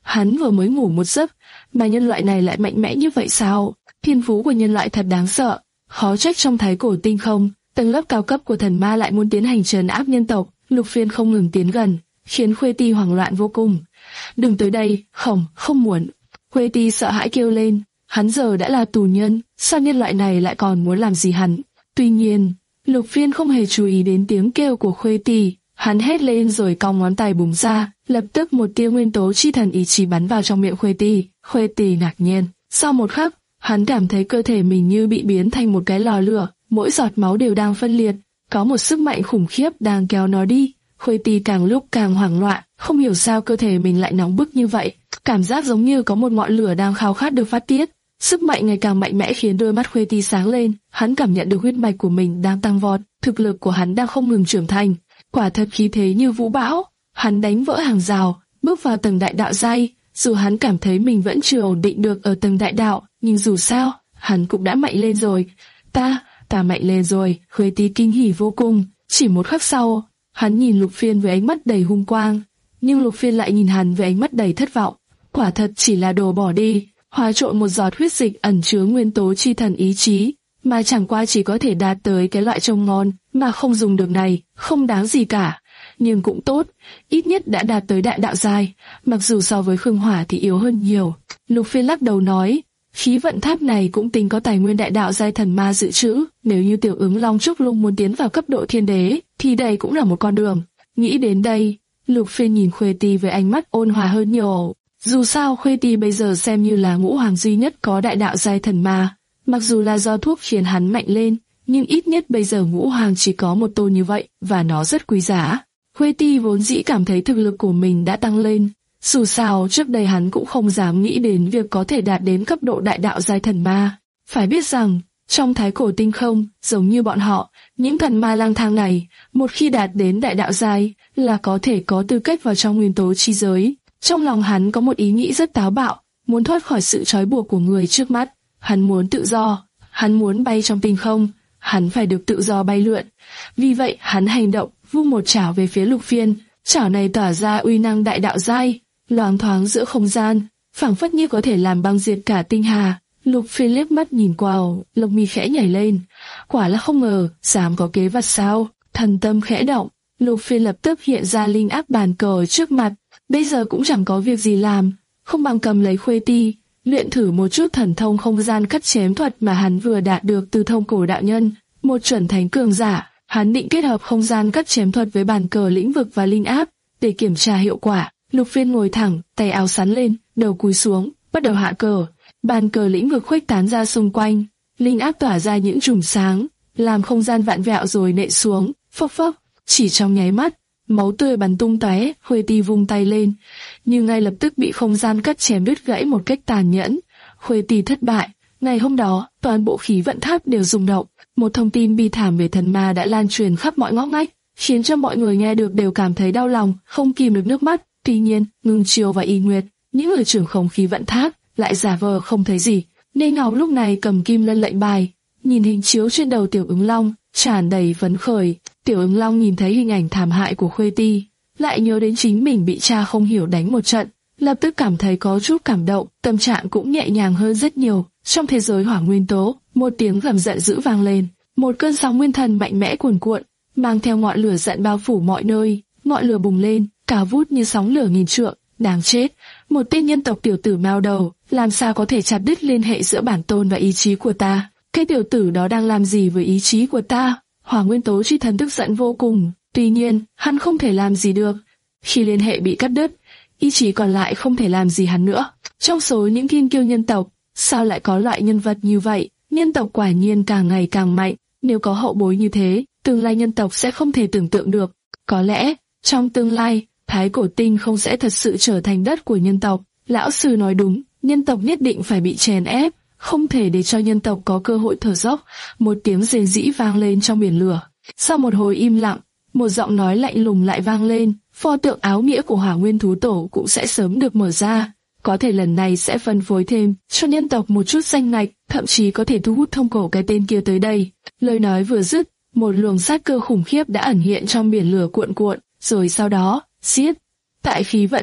Hắn vừa mới ngủ một giấc, mà nhân loại này lại mạnh mẽ như vậy sao? Thiên phú của nhân loại thật đáng sợ. Khó trách trong thái cổ tinh không, tầng lớp cao cấp của thần ma lại muốn tiến hành trấn áp nhân tộc. Lục Phiên không ngừng tiến gần, khiến Khuê Ti hoảng loạn vô cùng. Đừng tới đây, không, không muốn. Khuê Ti sợ hãi kêu lên, hắn giờ đã là tù nhân, sao nhân loại này lại còn muốn làm gì hắn? Tuy nhiên, Lục Phiên không hề chú ý đến tiếng kêu của Khuê Ti, hắn hét lên rồi cong ngón tay búng ra, lập tức một tia nguyên tố chi thần ý chí bắn vào trong miệng Khuê Ti. Khuê Ti ngạc nhiên, sau một khắc, hắn cảm thấy cơ thể mình như bị biến thành một cái lò lửa, mỗi giọt máu đều đang phân liệt, có một sức mạnh khủng khiếp đang kéo nó đi. Khuê Ti càng lúc càng hoảng loạn, không hiểu sao cơ thể mình lại nóng bức như vậy, cảm giác giống như có một ngọn lửa đang khao khát được phát tiết. Sức mạnh ngày càng mạnh mẽ khiến đôi mắt Khuê Ti sáng lên, hắn cảm nhận được huyết mạch của mình đang tăng vọt, thực lực của hắn đang không ngừng trưởng thành, quả thật khí thế như vũ bão. Hắn đánh vỡ hàng rào, bước vào tầng đại đạo giai. Dù hắn cảm thấy mình vẫn chưa ổn định được ở tầng đại đạo, nhưng dù sao, hắn cũng đã mạnh lên rồi. Ta, ta mạnh lên rồi. Khuê Ti kinh hỉ vô cùng. Chỉ một khắc sau, hắn nhìn Lục Phiên với ánh mắt đầy hung quang, nhưng Lục Phiên lại nhìn hắn với ánh mắt đầy thất vọng. Quả thật chỉ là đồ bỏ đi, hòa trộn một giọt huyết dịch ẩn chứa nguyên tố chi thần ý chí, mà chẳng qua chỉ có thể đạt tới cái loại trông ngon mà không dùng được này, không đáng gì cả. Nhưng cũng tốt, ít nhất đã đạt tới đại đạo giai, mặc dù so với Khương Hỏa thì yếu hơn nhiều. Lục Phiên lắc đầu nói, khí vận tháp này cũng tính có tài nguyên đại đạo giai thần ma dự trữ, nếu như tiểu ứng Long Trúc Lung muốn tiến vào cấp độ thiên đế, thì đây cũng là một con đường. Nghĩ đến đây, Lục Phiên nhìn Khuê Ti với ánh mắt ôn hòa hơn nhiều. Dù sao Khuê Ti bây giờ xem như là ngũ hoàng duy nhất có đại đạo giai thần ma, mặc dù là do thuốc khiến hắn mạnh lên, nhưng ít nhất bây giờ ngũ hoàng chỉ có một tôn như vậy, và nó rất quý giá. Khuê Ti vốn dĩ cảm thấy thực lực của mình đã tăng lên, dù sao trước đây hắn cũng không dám nghĩ đến việc có thể đạt đến cấp độ đại đạo giai thần ma. Phải biết rằng, trong thái cổ tinh không, giống như bọn họ, những thần ma lang thang này, một khi đạt đến đại đạo giai, là có thể có tư cách vào trong nguyên tố chi giới. Trong lòng hắn có một ý nghĩ rất táo bạo, muốn thoát khỏi sự trói buộc của người trước mắt. Hắn muốn tự do, hắn muốn bay trong tinh không, hắn phải được tự do bay lượn. Vì vậy hắn hành động, vung một chảo về phía Lục Phiên. Chảo này tỏa ra uy năng đại đạo giai, loáng thoáng giữa không gian, phảng phất như có thể làm băng diệt cả tinh hà. Lục Phiên liếc mắt nhìn qua, lông mi khẽ nhảy lên. Quả là không ngờ, dám có kế vật sao? Thần tâm khẽ động, Lục Phiên lập tức hiện ra linh áp bàn cờ trước mặt. Bây giờ cũng chẳng có việc gì làm, không bằng cầm lấy Khuê Ti, luyện thử một chút thần thông không gian cắt chém thuật mà hắn vừa đạt được từ thông cổ đạo nhân, một chuẩn thánh cường giả. Hắn định kết hợp không gian cắt chém thuật với bàn cờ lĩnh vực và linh áp để kiểm tra hiệu quả. Lục Phiên ngồi thẳng, tay áo sắn lên, đầu cúi xuống, bắt đầu hạ cờ. Bàn cờ lĩnh vực khuếch tán ra xung quanh, linh áp tỏa ra những chùm sáng, làm không gian vạn vẹo rồi nện xuống, phốc phốc. Chỉ trong nháy mắt, máu tươi bắn tung tóe. Khuê Ti vung tay lên, nhưng ngay lập tức bị không gian cắt chém đứt gãy một cách tàn nhẫn. Khuê Ti thất bại. Ngày hôm đó, toàn bộ khí vận tháp đều rung động. Một thông tin bi thảm về thần ma đã lan truyền khắp mọi ngóc ngách, khiến cho mọi người nghe được đều cảm thấy đau lòng, không kìm được nước mắt. Tuy nhiên, Ngưng Chiêu và Y Nguyệt, những người trưởng khống khí vận tháp, lại giả vờ không thấy gì. Nê Ngọc lúc này cầm kim lân lệnh bài, nhìn hình chiếu trên đầu Tiểu Ứng Long, tràn đầy phấn khởi. Tiểu Ứng Long nhìn thấy hình ảnh thảm hại của Khuê Ti, lại nhớ đến chính mình bị cha không hiểu đánh một trận, lập tức cảm thấy có chút cảm động, tâm trạng cũng nhẹ nhàng hơn rất nhiều. Trong thế giới hỏa nguyên tố, một tiếng gầm giận dữ vang lên, một cơn sóng nguyên thần mạnh mẽ cuồn cuộn, mang theo ngọn lửa giận bao phủ mọi nơi. Ngọn lửa bùng lên, cao vút như sóng lửa nghìn trượng. Đáng chết, một tên nhân tộc tiểu tử mao đầu, làm sao có thể chặt đứt liên hệ giữa bản tôn và ý chí của ta? Cái tiểu tử đó đang làm gì với ý chí của ta? Hỏa nguyên tố chi thần tức giận vô cùng, tuy nhiên, hắn không thể làm gì được. Khi liên hệ bị cắt đứt, ý chí còn lại không thể làm gì hắn nữa. Trong số những thiên kiêu nhân tộc, sao lại có loại nhân vật như vậy? Nhân tộc quả nhiên càng ngày càng mạnh, nếu có hậu bối như thế, tương lai nhân tộc sẽ không thể tưởng tượng được. Có lẽ, trong tương lai, Thái Cổ Tinh không sẽ thật sự trở thành đất của nhân tộc. Lão sư nói đúng, nhân tộc nhất định phải bị chèn ép, không thể để cho nhân tộc có cơ hội thở dốc. Một tiếng rền rĩ vang lên trong biển lửa. Sau một hồi im lặng, một giọng nói lạnh lùng lại vang lên, pho tượng áo nghĩa của Hỏa Nguyên Thú Tổ cũng sẽ sớm được mở ra. Có thể lần này sẽ phân phối thêm cho nhân tộc một chút danh ngạch, thậm chí có thể thu hút thông cổ cái tên kia tới đây. Lời nói vừa dứt, một luồng sát cơ khủng khiếp đã ẩn hiện trong biển lửa cuộn cuộn, rồi sau đó, xiết. Tại khí vận tháp,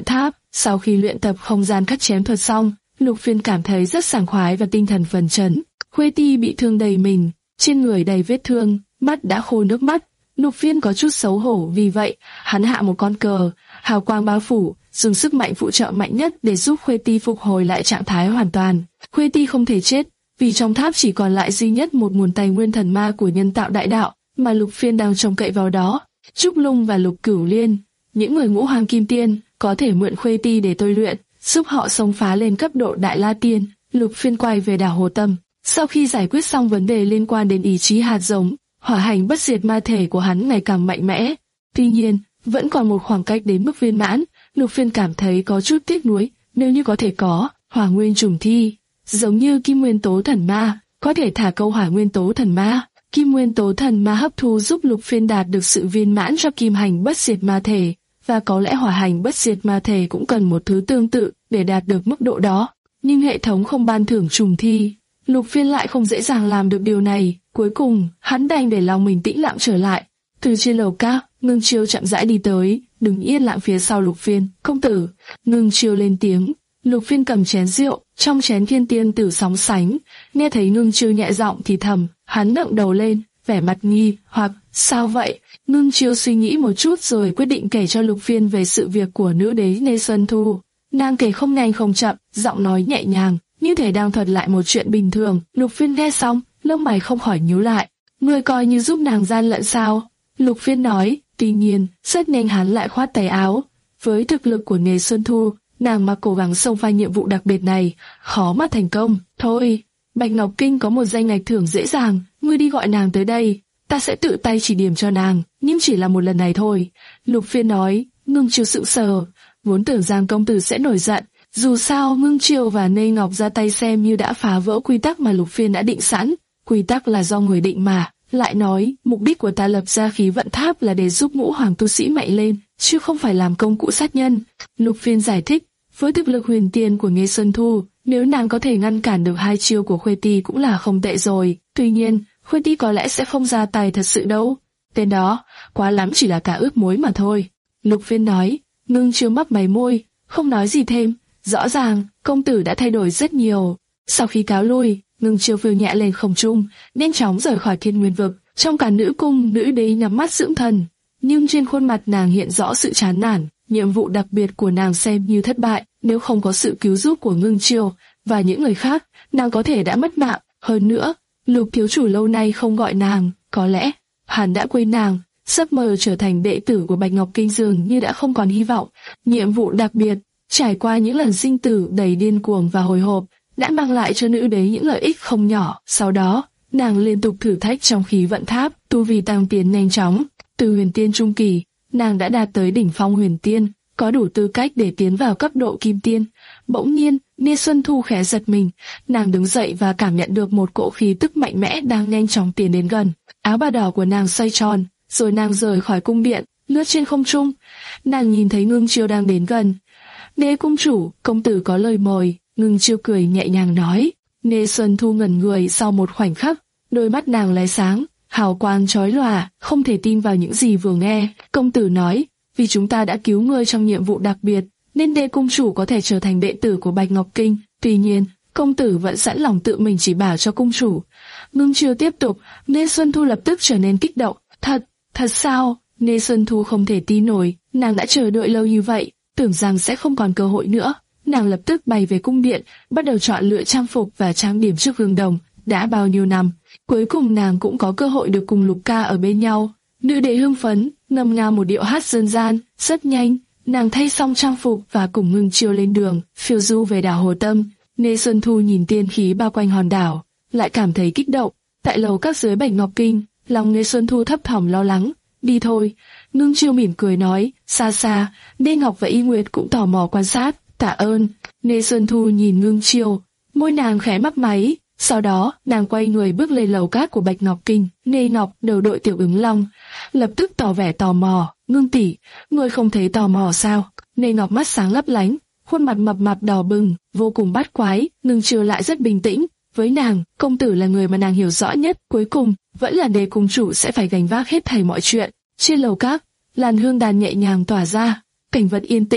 Sau khi luyện tập không gian cắt chém thuật xong, Lục Phiên cảm thấy rất sảng khoái và tinh thần phấn chấn. Khuê Ti bị thương đầy mình, trên người đầy vết thương, mắt đã khô nước mắt. Lục Phiên có chút xấu hổ, vì vậy hắn hạ một con cờ, hào quang bao phủ, dùng sức mạnh phụ trợ mạnh nhất để giúp Khuê Ti phục hồi lại trạng thái hoàn toàn. Khuê Ti không thể chết, vì trong tháp chỉ còn lại duy nhất một nguồn tài nguyên thần ma của nhân tạo đại đạo, mà Lục Phiên đang trông cậy vào đó. Trúc Lung và Lục Cửu Liên, những người ngũ hoàng kim tiên, có thể mượn Khuê Ti để tôi luyện, giúp họ xông phá lên cấp độ đại la tiên. Lục Phiên quay về đảo Hồ Tâm. Sau khi giải quyết xong vấn đề liên quan đến ý chí hạt giống, hỏa hành bất diệt ma thể của hắn ngày càng mạnh mẽ. Tuy nhiên, vẫn còn một khoảng cách đến mức viên mãn. Lục Phiên cảm thấy có chút tiếc nuối, nếu như có thể có hỏa nguyên trùng thi, giống như kim nguyên tố thần ma, có thể thả câu hỏa nguyên tố thần ma. Kim nguyên tố thần ma hấp thu giúp Lục Phiên đạt được sự viên mãn cho kim hành bất diệt ma thể, và có lẽ hỏa hành bất diệt ma thể cũng cần một thứ tương tự để đạt được mức độ đó. Nhưng hệ thống không ban thưởng trùng thi, Lục Phiên lại không dễ dàng làm được điều này. Cuối cùng, hắn đành để lòng mình tĩnh lặng trở lại. Từ trên lầu cao, Ngưng Chiêu chậm rãi đi tới, đứng yên lặng phía sau Lục Phiên. Công tử, Ngưng Chiêu lên tiếng. Lục Phiên cầm chén rượu, trong chén thiên tiên tử sóng sánh. Nghe thấy Ngưng Chiêu nhẹ giọng thì thầm, hắn ngẩng đầu lên, vẻ mặt nghi hoặc. Sao vậy? Ngưng Chiêu suy nghĩ một chút rồi quyết định kể cho Lục Phiên về sự việc của nữ đế Nê Xuân Thu. Nàng kể không nhanh không chậm, giọng nói nhẹ nhàng, như thể đang thuật lại một chuyện bình thường. Lục Phiên nghe xong, lông mày không khỏi nhíu lại. Ngươi coi như giúp nàng gian lận sao? Lục Phiên nói. Tuy nhiên, rất nhanh hắn lại khoát tay áo. Với thực lực của Nê Xuân Thu, nàng mà cố gắng xông pha nhiệm vụ đặc biệt này, khó mà thành công. Thôi, Bạch Ngọc Kinh có một danh ngạch thưởng dễ dàng, ngươi đi gọi nàng tới đây, ta sẽ tự tay chỉ điểm cho nàng, nhưng chỉ là một lần này thôi. Lục Phiên nói. Ngưng Chiêu sững sờ, vốn tưởng Giang công tử sẽ nổi giận. Dù sao, Ngưng Chiêu và Nê Ngọc ra tay xem như đã phá vỡ quy tắc mà Lục Phiên đã định sẵn. Quy tắc là do người định mà. Lại nói, mục đích của ta lập ra khí vận tháp là để giúp ngũ hoàng tu sĩ mạnh lên, chứ không phải làm công cụ sát nhân. Lục Phiên giải thích, với thực lực huyền tiên của Nghê Xuân Thu, nếu nàng có thể ngăn cản được hai chiêu của Khuê Ti cũng là không tệ rồi. Tuy nhiên, Khuê Ti có lẽ sẽ không ra tay thật sự đâu. Tên đó, quá lắm chỉ là cả ước mối mà thôi. Lục Phiên nói. Ngưng Chiêu mấp máy môi, không nói gì thêm. Rõ ràng, công tử đã thay đổi rất nhiều. Sau khi cáo lui, Ngưng Chiêu phiêu nhẹ lên không trung, nhanh chóng rời khỏi Thiên Nguyên Vực. Trong cả nữ cung, nữ đế nhắm mắt dưỡng thần, nhưng trên khuôn mặt nàng hiện rõ sự chán nản. Nhiệm vụ đặc biệt của nàng xem như thất bại. Nếu không có sự cứu giúp của Ngưng Chiêu và những người khác, nàng có thể đã mất mạng. Hơn nữa, Lục thiếu chủ lâu nay không gọi nàng, có lẽ hắn đã quên nàng. Giấc mơ trở thành đệ tử của Bạch Ngọc Kinh dường như đã không còn hy vọng. Nhiệm vụ đặc biệt, trải qua những lần sinh tử đầy điên cuồng và hồi hộp, đã mang lại cho nữ đế những lợi ích không nhỏ. Sau đó, nàng liên tục thử thách trong khí vận tháp, tu vi tăng tiến nhanh chóng. Từ huyền tiên trung kỳ, nàng đã đạt tới đỉnh phong huyền tiên, có đủ tư cách để tiến vào cấp độ kim tiên. Bỗng nhiên, Nê Xuân Thu khẽ giật mình, nàng đứng dậy và cảm nhận được một cỗ khí tức mạnh mẽ đang nhanh chóng tiến đến gần. Áo bào đỏ của nàng xoay tròn, rồi nàng rời khỏi cung điện, lướt trên không trung. Nàng nhìn thấy Ngưng Chiêu đang đến gần. Nê cung chủ, công tử có lời mời. Ngưng Chiêu cười nhẹ nhàng nói. Nê Xuân Thu ngẩn người sau một khoảnh khắc, đôi mắt nàng lóe sáng, hào quang chói lòa, không thể tin vào những gì vừa nghe. Công tử nói, vì chúng ta đã cứu ngươi trong nhiệm vụ đặc biệt, nên Nê cung chủ có thể trở thành đệ tử của Bạch Ngọc Kinh. Tuy nhiên, công tử vẫn sẵn lòng tự mình chỉ bảo cho cung chủ. Ngưng Chiêu tiếp tục. Nê Xuân Thu lập tức trở nên kích động. Thật, thật sao? Nê Xuân Thu không thể tin nổi, nàng đã chờ đợi lâu như vậy, tưởng rằng sẽ không còn cơ hội nữa. Nàng lập tức bay về cung điện, bắt đầu chọn lựa trang phục và trang điểm trước gương đồng. Đã bao nhiêu năm, cuối cùng nàng cũng có cơ hội được cùng Lục ca ở bên nhau. Nữ đế hưng phấn, ngâm nga một điệu hát dân gian. Rất nhanh, nàng thay xong trang phục và cùng Ngưng Chiêu lên đường, phiêu du về đảo Hồ Tâm. Nê Xuân Thu nhìn tiên khí bao quanh hòn đảo, lại cảm thấy kích động. Tại lầu các dưới Bạch Ngọc Kinh, lòng Nê Xuân Thu thấp thỏm lo lắng. Đi thôi. Ngưng Chiêu mỉm cười nói. Xa xa, Nê Ngọc và Y Nguyệt cũng tò mò quan sát. Tạ ơn. Nê Xuân Thu nhìn Ngưng Chiêu, môi nàng khẽ mấp máy. Sau đó, nàng quay người bước lên lầu cát của Bạch Ngọc Kinh. Nê Ngọc, đầu đội Tiểu Ứng Long, lập tức tỏ vẻ tò mò. Ngưng tỷ, ngươi không thấy tò mò sao? Nê Ngọc mắt sáng lấp lánh, khuôn mặt mập mạp đỏ bừng, vô cùng bát quái. Ngưng Chiêu lại rất bình tĩnh. Với nàng, công tử là người mà nàng hiểu rõ nhất. Cuối cùng, vẫn là Nê cung chủ sẽ phải gánh vác hết thảy mọi chuyện. Trên lầu cát, làn hương đàn nhẹ nhàng tỏa ra, cảnh vật yên tĩnh.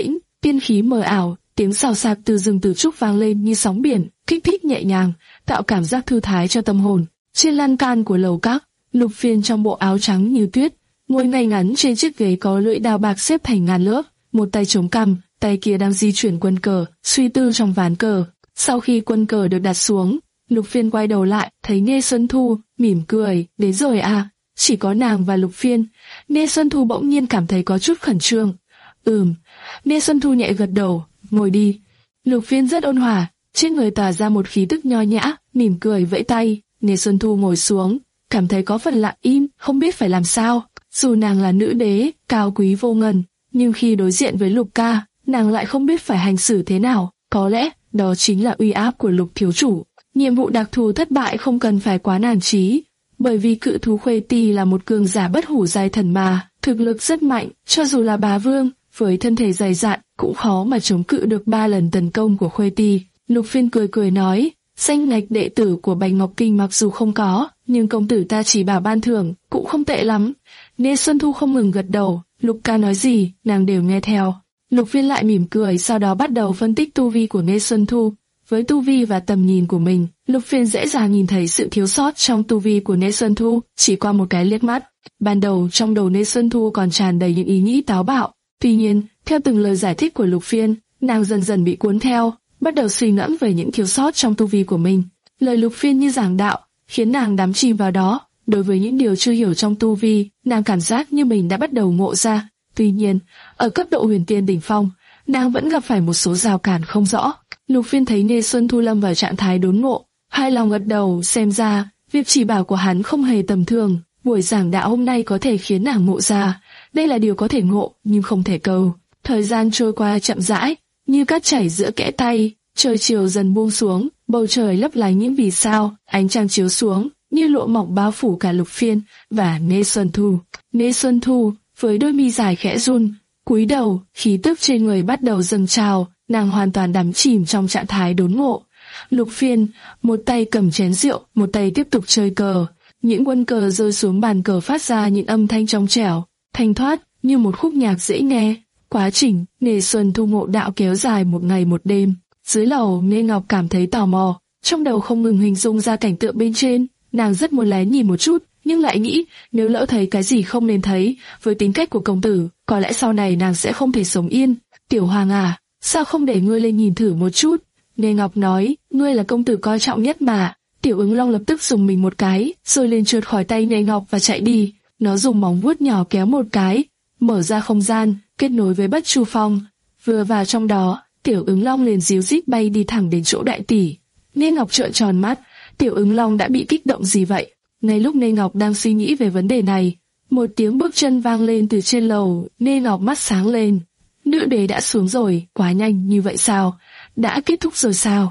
tiên khí mờ ảo, tiếng xào xạc từ rừng từ trúc vang lên như sóng biển, kích thích nhẹ nhàng, tạo cảm giác thư thái cho tâm hồn. Trên lan can của lầu các, Lục Phiên trong bộ áo trắng như tuyết, ngồi ngay ngắn trên chiếc ghế có lưỡi dao bạc xếp thành ngàn lớp, một tay chống cằm, tay kia đang di chuyển quân cờ, suy tư trong ván cờ. Sau khi quân cờ được đặt xuống, Lục Phiên quay đầu lại, thấy Nghe Xuân Thu, mỉm cười, đến rồi à? Chỉ có nàng và Lục Phiên. Nghe Xuân Thu bỗng nhiên cảm thấy có chút khẩn trương. Ừm, Nghe Xuân Thu nhẹ gật đầu, ngồi đi. Lục Phiên rất ôn hòa, trên người tỏa ra một khí tức nho nhã, mỉm cười vẫy tay. Nghe Xuân Thu ngồi xuống, cảm thấy có phần lặng im, không biết phải làm sao. Dù nàng là nữ đế, cao quý vô ngần, nhưng khi đối diện với Lục ca, nàng lại không biết phải hành xử thế nào. Có lẽ đó chính là uy áp của Lục thiếu chủ. Nhiệm vụ đặc thù thất bại không cần phải quá nản chí, bởi vì cự thú Khuê Ti là một cường giả bất hủ giai thần mà, thực lực rất mạnh, cho dù là bá vương, với thân thể dày dạn, cũng khó mà chống cự được ba lần tấn công của Khuê Ti. Lục Phiên cười cười nói, danh ngạch đệ tử của Bạch Ngọc Kinh mặc dù không có, nhưng công tử ta chỉ bảo ban thưởng, cũng không tệ lắm. Nghe Xuân Thu không ngừng gật đầu, Lục ca nói gì, nàng đều nghe theo. Lục Phiên lại mỉm cười, sau đó bắt đầu phân tích tu vi của Nghe Xuân Thu. Với tu vi và tầm nhìn của mình, Lục Phiên dễ dàng nhìn thấy sự thiếu sót trong tu vi của Nghe Xuân Thu chỉ qua một cái liếc mắt. Ban đầu trong đầu Nghe Xuân Thu còn tràn đầy những ý nghĩ táo bạo, tuy nhiên, theo từng lời giải thích của Lục Phiên, nàng dần dần bị cuốn theo, bắt đầu suy ngẫm về những thiếu sót trong tu vi của mình. Lời Lục Phiên như giảng đạo, khiến nàng đắm chìm vào đó. Đối với những điều chưa hiểu trong tu vi, nàng cảm giác như mình đã bắt đầu ngộ ra. Tuy nhiên, ở cấp độ huyền tiên đỉnh phong, nàng vẫn gặp phải một số rào cản không rõ. Lục Phiên thấy Nghe Xuân Thu lâm vào trạng thái đốn ngộ, hai lòng gật đầu, xem ra việc chỉ bảo của hắn không hề tầm thường. Buổi giảng đạo hôm nay có thể khiến nàng ngộ ra, đây là điều có thể ngộ nhưng không thể cầu. Thời gian trôi qua chậm rãi, như cát chảy giữa kẽ tay. Trời chiều dần buông xuống, bầu trời lấp lánh những vì sao, ánh trăng chiếu xuống như lụa mỏng bao phủ cả Lục Phiên và Nghe Xuân Thu. Nghe Xuân Thu với đôi mi dài khẽ run, cúi đầu, khí tức trên người bắt đầu dâng trào, nàng hoàn toàn đắm chìm trong trạng thái đốn ngộ. Lục Phiên một tay cầm chén rượu, một tay tiếp tục chơi cờ. Những quân cờ rơi xuống bàn cờ phát ra những âm thanh trong trẻo, thanh thoát như một khúc nhạc dễ nghe. Quá trình Nghe Xuân Thu ngộ đạo kéo dài một ngày một đêm. Dưới lầu, Nghe Ngọc cảm thấy tò mò, trong đầu không ngừng hình dung ra cảnh tượng bên trên. Nàng rất muốn lén nhìn một chút, nhưng lại nghĩ nếu lỡ thấy cái gì không nên thấy, với tính cách của công tử, có lẽ sau này nàng sẽ không thể sống yên. Tiểu Hoàng à, sao không để ngươi lên nhìn thử một chút? Nghe Ngọc nói, ngươi là công tử coi trọng nhất mà. Tiểu Ứng Long lập tức dùng mình một cái, rồi liền trượt khỏi tay Nghe Ngọc và chạy đi. Nó dùng móng vuốt nhỏ kéo một cái, mở ra không gian, kết nối với Bất Chu Phong. Vừa vào trong đó, Tiểu Ứng Long liền díu dít bay đi thẳng đến chỗ đại tỷ. Nghe Ngọc trợn tròn mắt, Tiểu Ứng Long đã bị kích động gì vậy? Ngay lúc Nghe Ngọc đang suy nghĩ về vấn đề này, một tiếng bước chân vang lên từ trên lầu. Nghe Ngọc mắt sáng lên. Nữ đế đã xuống rồi, quá nhanh như vậy sao? Đã kết thúc rồi sao?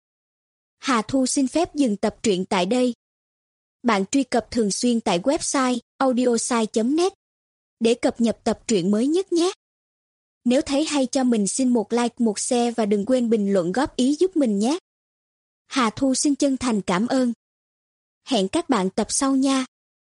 Hà Thu xin phép dừng tập truyện tại đây. Bạn truy cập thường xuyên tại website audiosai chấm net để cập nhật tập truyện mới nhất nhé. Nếu thấy hay cho mình xin một like, một share và đừng quên bình luận góp ý giúp mình nhé. Hà Thu xin chân thành cảm ơn. Hẹn các bạn tập sau nha.